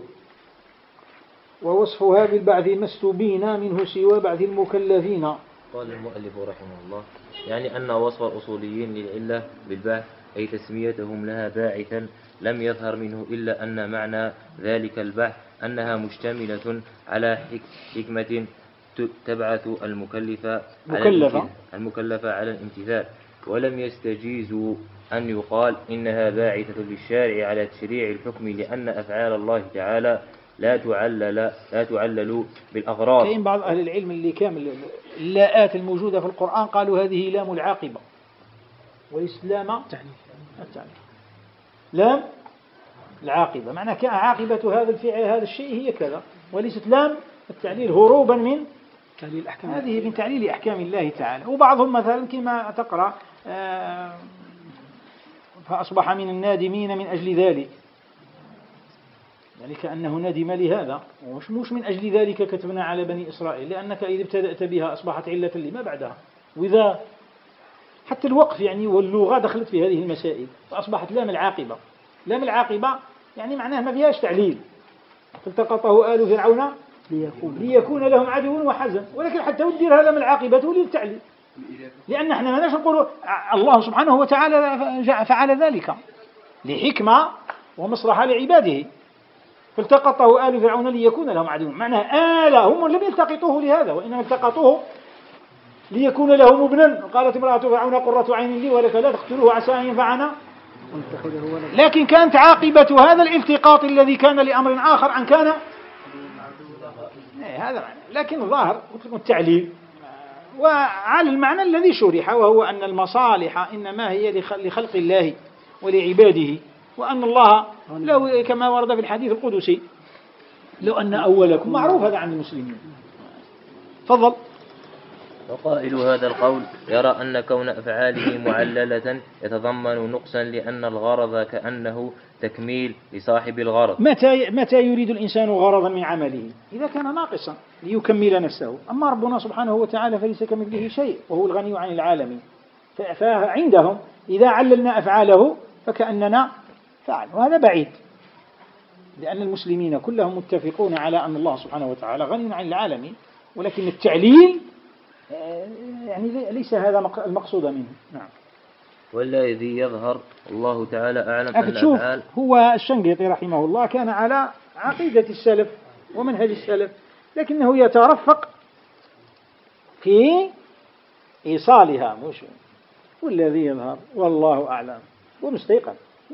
ووصفها بالبعث ما استبين منه سوى بعث المكلفين. قال المؤلف رحمه الله يعني أن وصف الأصوليين للعلة بالبعث أي تسميتهم لها باعثا لم يظهر منه إلا أن معنى ذلك البعث أنها مشتملة على حكمة تبعث المكلف على المكلفة على الامتثال، ولم يستجيزوا أن يقال إنها باعثة للشارع على تشريع الحكم لأن أفعال الله تعالى لا تعلل لا تعلل بالأغراض. كاين بعض أهل العلم اللي كامل اللاءات الموجودة في القرآن قالوا هذه لام العاقبة وليست لام التعليل. لام العاقبة معنى كان عاقبة هذا الفعل هذا الشيء هي كذا، وليست لام التعليل هروبا من تعليل الأحكام، هذه من تعليل أحكام الله تعالى. وبعضهم مثلا كما تقرأ فأصبح من النادمين من أجل ذلك، يعني كأنه ندم لهذا، ومش مش من أجل ذلك كتبنا على بني إسرائيل، لأنك إذا ابتدأت بها أصبحت علة لما بعدها. وإذا حتى الوقف يعني واللغة دخلت في هذه المسائل فأصبحت لام العاقبة. لام العاقبة يعني معناه ما فيهاش تعليل. فالتقطه آل فرعون ليكون, ليكون لهم عدو وحزن، ولكن حتى ودير هذا من العاقبة للتعليل، لأن احنا ما ناش نقول الله سبحانه وتعالى فعل ذلك لحكمة ومصلحة لعباده. فالتقطه آل فرعون ليكون لهم عدو، معناه آل هم لم يلتقطوه لهذا، وإنما التقطوه ليكون لهم ابنا. قالت امرأة فرعون قرة عين لي ولك لا تقتلوه عسى أن ينفعنا، لكن كانت عاقبة هذا الالتقاط الذي كان لأمر آخر أن كان هذا. لكن الظاهر التعليل وعلى المعنى الذي شرح، وهو أن المصالح إنما هي لخلق الله ولعباده، وأن الله لو كما ورد في الحديث القدسي لو أن أولكم، معروف هذا عن المسلمين. تفضل. وقائل هذا القول يرى أن كون أفعاله معللة يتضمن نقصا، لأن الغرض كأنه تكميل لصاحب الغرض. متى متى يريد الإنسان غرضا من عمله؟ إذا كان ناقصا ليكمل نفسه. أما ربنا سبحانه وتعالى فليس كمثله شيء وهو الغني عن العالمين. فعندهم إذا عللنا أفعاله فكأننا فعل، وهذا بعيد، لأن المسلمين كلهم متفقون على أن الله سبحانه وتعالى غني عن العالمين، ولكن التعليل يعني ليس هذا المقصود منه. نعم. والذي يظهر الله تعالى أعلم أن شوف أفعال هو الشنقيطي رحمه الله كان على عقيدة السلف ومنهج السلف، لكنه يترفق في إيصالها، مش والذي يظهر والله أعلم ومستيقن.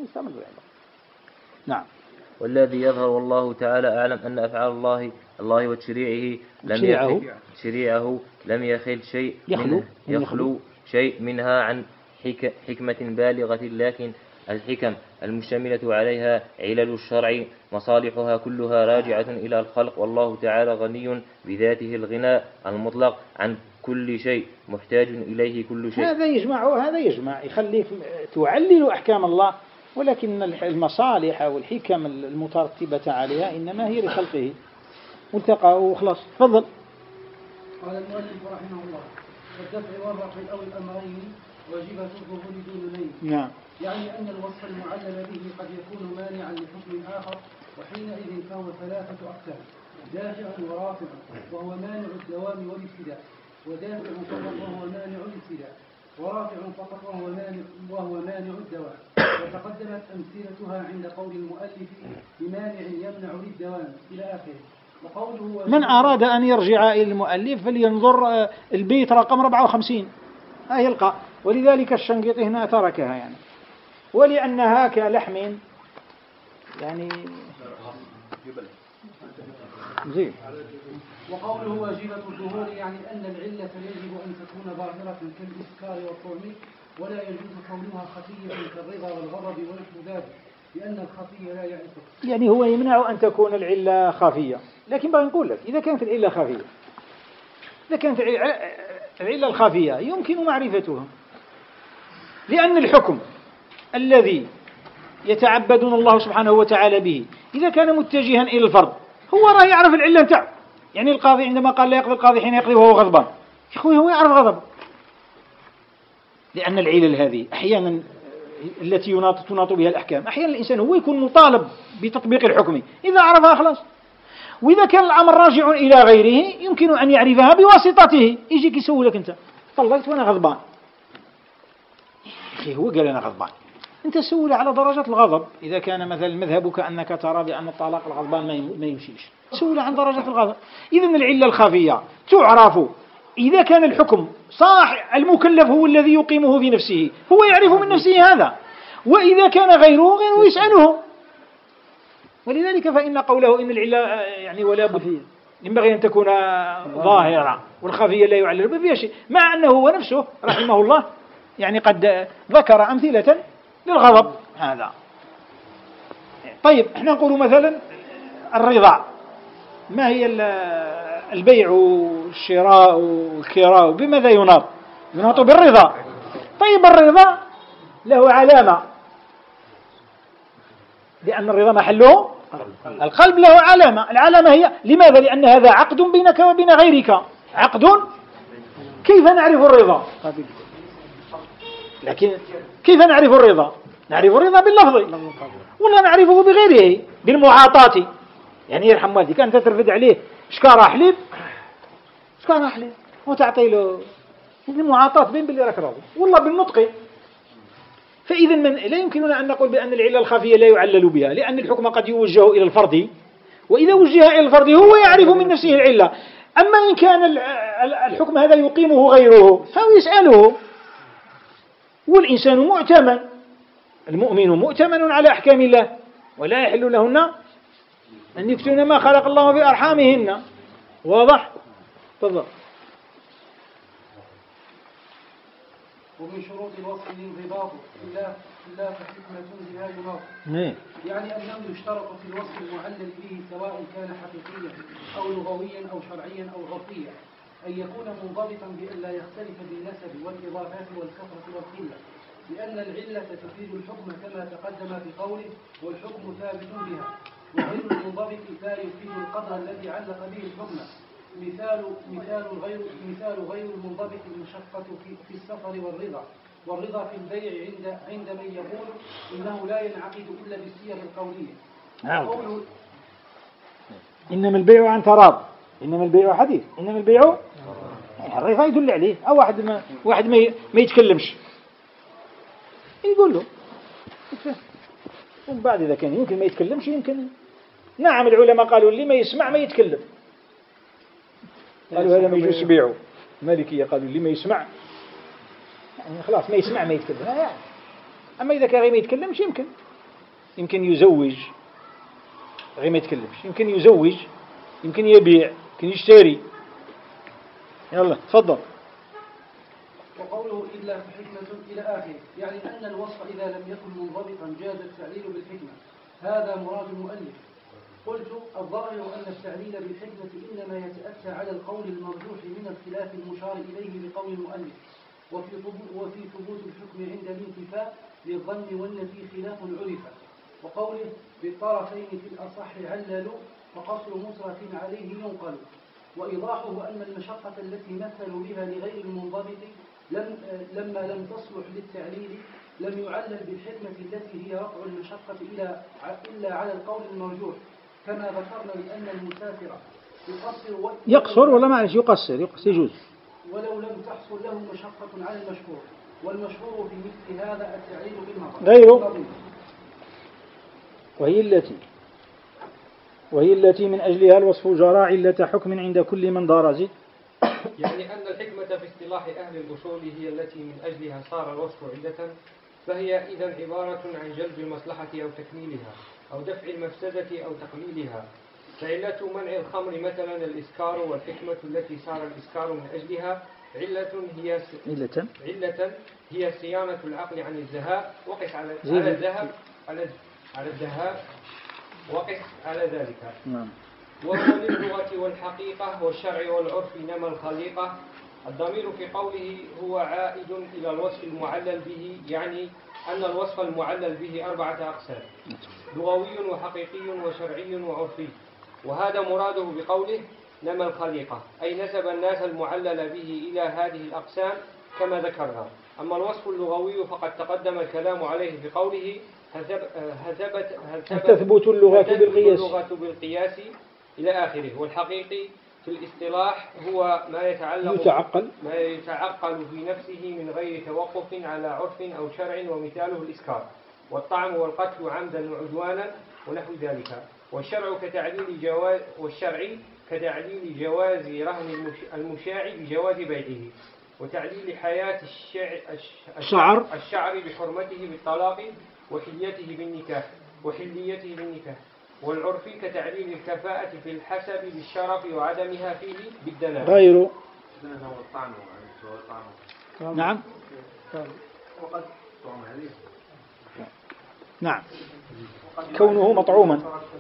نعم. والذي يظهر والله تعالى أعلم أن أفعال الله الله وتشريعه لم شريعه. شريعه لم يخل شيء يخلو, يخلو شيء منها عن حك حكمة بالغة، لكن الحكم المشتملة عليها علل الشرع مصالحها كلها راجعة إلى الخلق، والله تعالى غني بذاته الغناء المطلق عن كل شيء محتاج إليه كل شيء. هذا يجمع هذا يجمع يخليك تعلل أحكام الله، ولكن المصالح والحكم المترتبة عليها إنما هي لخلقه. والتقى وخلاص. تفضل. قال المؤلف رحمه الله: والدفع والرفع أو الأمرين واجبة الظهور دون نيل. نعم. يعني أن الوصف المعلل به قد يكون مانعا لحكم آخر، وحينئذ فهو ثلاثة أقسام: دافع ورافع وهو مانع الدوام والابتداء، ودافع فقط وهو مانع الابتداء، ورافع فقط وهو مانع وهو مانع الدوام. وتقدمت أمثلتها عند قول المؤلف بمانع يمنع للدوام إلى آخره. وقوله من أراد أن يرجع إلى المؤلف فلينظر البيت رقم أربعة وخمسين هاي يلقى، ولذلك الشنقيطي هنا تركها يعني، ولأنها كلحم يعني زين. وقوله واجبة الظهور يعني أن العلة يجب أن تكون ظاهرة كالإسكار والطعم، ولا يجوز كونها خفية كالرضا والغضب ونحو ذلك، لأن الخفية لا يعرفه. يعني هو يمنع أن تكون العلة خفية، لكن بقى نقول لك إذا كانت العلة خفية، إذا كانت العلة الخفية يمكن معرفتها، لأن الحكم الذي يتعبدون الله سبحانه وتعالى به إذا كان متجها إلى الفرض هو راه يعرف العلة نتاعو. يعني القاضي عندما قال لا يقضي القاضي حين يقضي وهو غضبان، يا أخوي هو يعرف غضبه، لأن العلل هذه أحيانا التي تناط بها الأحكام أحيانا الإنسان هو يكون مطالب بتطبيق الحكم، إذا عرفها خلاص. وإذا كان الأمر راجع إلى غيره يمكن أن يعرفها بواسطته. يجيك يسولك أنت طلقت وأنا غضبان، أخي هو قال أنا غضبان، أنت سول على درجة الغضب. إذا كان مثلا مذهبك أنك ترى بأن الطلاق الغضبان ما يمشيش، سول عن درجة الغضب. إذن العلة الخفية تعرف إذا كان الحكم صح المكلف هو الذي يقيمه في نفسه هو يعرف من نفسه هذا، وإذا كان غيره غيره يسأله. ولذلك فإن قوله إن العلة يعني ولا بد ينبغي أن تكون ظاهرة والخفية لا يعلل بها شيء، مع أنه هو نفسه رحمه الله يعني قد ذكر أمثلة للغضب هذا. طيب احنا نقول مثلا الرضا، ما هي البيع والشراء والكراء بماذا يناط؟ يناط بالرضا. طيب الرضا له علامة، لأن الرضا محله القلب، له علامة. العلامة هي لماذا؟ لأن هذا عقد بينك وبين غيرك، عقد. كيف نعرف الرضا؟ لكن كيف نعرف الرضا؟ نعرف الرضا باللفظ، ولا نعرفه بغيره بالمعاطاة. يعني يرحم والديك أنت ترفد عليه شكارة حليب شكارة حليب وتعطي له بالمعاطاة بين باللي راك راضي، والله بالنطق. فإذا من لا يمكننا أن نقول بأن العلة الخفية لا يعلل بها، لأن الحكم قد يوجه إلى الفرد، وإذا وجه إلى الفرد هو يعرف من نفسه العلة. أما إن كان الحكم هذا يقيمه غيره فهو يسأله. والإنسان مؤتمن، المؤمن مؤتمن على أحكام الله، ولا يحل لهن أن يكتمن ما خلق الله في أرحامهن. واضح؟ تفضل. ومن شروط الوصف الانضباط إلا إلا فحكمة بها يناط، يعني أنه يشترط في الوصف المعلل به سواء كان حقيقيا أو لغويا أو شرعيا أو عرفيا أن يكون منضبطا بأن لا يختلف بالنسب والإضافات والكثرة والقلة، لأن العلة تفيد الحكم كما تقدم في قوله والحكم ثابت بها، وغير المنضبط لا يفيد القدر الذي علق به الحكم. مثال مثال غير مثال غير المنضبط المشقة في, في السفر والرضا، والرضا في البيع عند عند من يقول إنه لا ينعقد إلا بالصيغ القولية. نعم. إنما البيع عن تراض، إنما البيع حديث، إنما البيع الرضا يدل عليه. أو واحد ما واحد ما ما يتكلمش يقول له، ومن بعد إذا كان يمكن ما يتكلمش يمكن. نعم العلماء قالوا اللي ما يسمع ما يتكلم، قالوا هذا ما يجوز يبيعه. المالكية قالوا اللي ما يسمع يعني خلاص ما يسمع ما يتكلم. يعني. أما إذا كان غير ما يتكلمش يمكن يمكن يزوج غير ما يتكلمش، يمكن يزوج، يمكن يبيع، يمكن يشتري. يلا تفضل. وقوله إلا فحكمة إلى آخره، يعني أن الوصف إذا لم يكن منضبطا جاز التعليل بالحكمة، هذا مراد المؤلف. قلت الظاهر أن التعليل بالحكمة إنما يتأتى على القول المرجوح من الخلاف المشار إليه بقول المؤلف، وفي وفي ثبوت الحكم عند الانتفاء للظن والنفي خلاف عرف. وقوله بالطرفين في الأصح عللوا فقصر مصرف عليه ينقل. وإيضاحه أن المشقة التي مثلوا بها لغير المنضبط لم لما لم تصلح للتعليل لم يعلل بالحكمة التي هي رفع المشقة إلى إلا على القول المرجوح، كما ذكرنا بأن المسافر يقصر يقصر ولا معلش يقصر يقصر يجوز ولو لم تحصل له مشقة على المشهور. والمشهور في مثل هذا التعليل بالنظر غيره، وهي التي وهي التي من أجلها الوصف جرى علة حكم عند كل من دارز. يعني أن الحكمة في اصطلاح أهل الأصول هي التي من أجلها صار الوصف علة، فهي إذن عبارة عن جلب المصلحة أو تكميلها أو دفع المفسدة أو تقليلها. فعلة منع الخمر مثلا الإسكار، والحكمة التي صار الإسكار من أجلها علة هي علة علة هي صيانة العقل عن الذهاب. وقس على على الذهب على على الذهاب وقس على ذلك. نعم. وهو للغة والحقيقة والشرع والعرف نما الخليقة. الضمير في قوله هو عائد إلى الوصف المعلل به، يعني أن الوصف المعلل به أربعة أقسام: لغوي وحقيقي وشرعي وعرفي. وهذا مراده بقوله نما الخليقة، أي نسب الناس المعلل به إلى هذه الأقسام كما ذكرنا. أما الوصف اللغوي فقد تقدم الكلام عليه بقوله هل تثبت اللغة بالقياس. اللغة بالقياس إلى آخره. والحقيقي في الاصطلاح هو ما يتعلق يتعقل ما يتعقل في نفسه من غير توقف على عرف أو شرع، ومثاله الإسكار والطعن والقتل عمدا وعدوانا ونحو ذلك. والشرع كتعليل جواز والشرعي كتعليل جواز رهن المش- المشاع بجواز بيعه، وتعليل حياة الشعر, الشعر. الشعر بحرمته بالطلاق وحليته بالنكاح وحليته بالنكاح، والعرف كتعليل الكفاءة في الحسب بالشرف وعدمها فيه بالدلالة. غير نعم وقد نعم كونه مطعوما.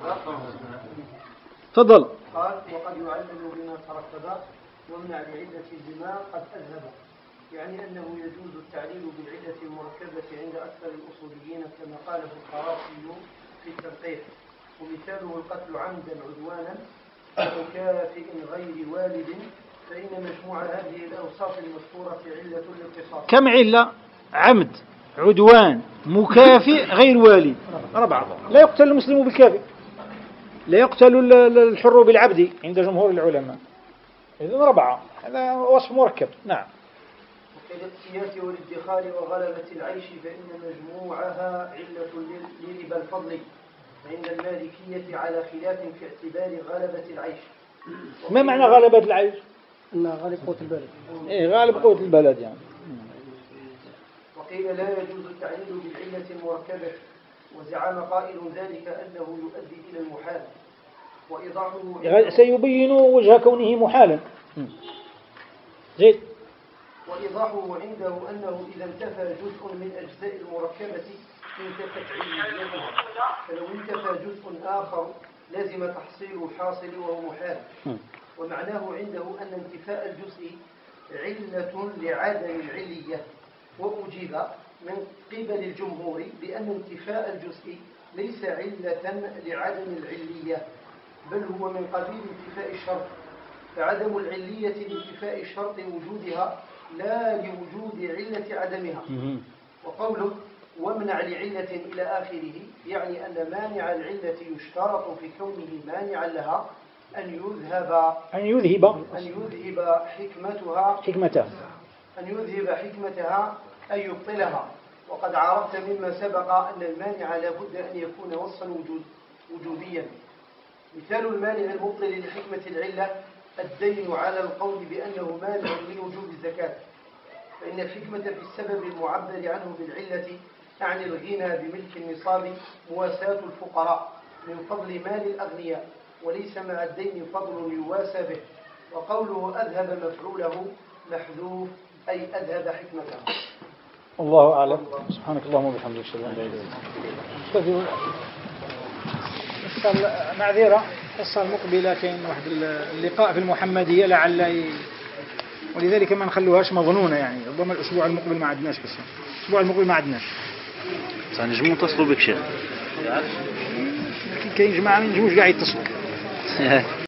تفضل. قال وقد يعلل بما ترتب ومنع لعلة الدماء قد أذهب، يعني أنه يجوز التعليل بالعلة المركبة عند أكثر الأصوليين كما قاله القرافي في التنقيح، ومثاله القتل عمدا عدوانا ومكافئ غير والد، فإن مجموع هذه الأوصاف المذكورة علة للقصاص. كم علة؟ عمد، عدوان، مكافئ، غير والد، أربعة. لا يقتل المسلم بالكافئ، لا يقتل الحر بالعبد عند جمهور العلماء. إذن أربعة، هذا وصف مركب. نعم. وكالاقتيات والادخار وغلبة العيش فإن مجموعها علة لربا الفضل عند المالكية على خلاف في اعتبار غلبة العيش. ما معنى غلبة العيش؟ أنها غالب قوت البلد. إيه غالب قوت البلد يعني. وقيل لا يجوز التعليل بالعلة المركبة، وزعم قائل ذلك أنه يؤدي إلى المحال، وإيضاحه سيبين وجه كونه محالا. زيد. وإيضاحه عنده أنه إذا انتفى جزء من أجزاء المركبة انتفت عليتها، فلو انتفى جزء آخر لازم تحصيل الحاصل وهو محال. ومعناه عنده أن انتفاء الجزء علة لعدم العلية، وأجيب من قبل الجمهور بأن انتفاء الجزء ليس علة لعدم العلية، بل هو من قبيل انتفاء الشرط، فعدم العلية لانتفاء شرط وجودها لا لوجود علة عدمها. وقوله وامنع لعلة إلى آخره يعني أن مانع العلة يشترط في كونه مانعا لها أن يذهب أن يذهب أن يذهب حكمتها حكمتها أن يذهب حكمتها أن يبطلها. وقد عرفت مما سبق أن المانع لا بد أن يكون وصفا وجود وجوديا. مثال المانع المبطل لحكمة العلة الدين على القول بأنه مانع من وجوب الزكاة، فإن الحكمة في السبب المعبر عنه بالعلة تعني الغنى بملك النصاب مواساة الفقراء من فضل مال الأغنياء، وليس مع الدين فضل يواسى به. وقوله أذهب مفعوله محذوف أي أذهب حكمته. الله أعلم. سبحانك اللهم وبحمدك أشهد أن لا إله إلا أنت. معذرة القصة المقبلة كاين واحد اللقاء في المحمدية لعل، ولذلك ما نخلوهاش مظنونة يعني. ربما الأسبوع المقبل ما عندناش قصة، الأسبوع المقبل ما عندناش. نجمو نتصلوا بك شيخ. كاين جماعة ما نجموش قاعد يتصلوا.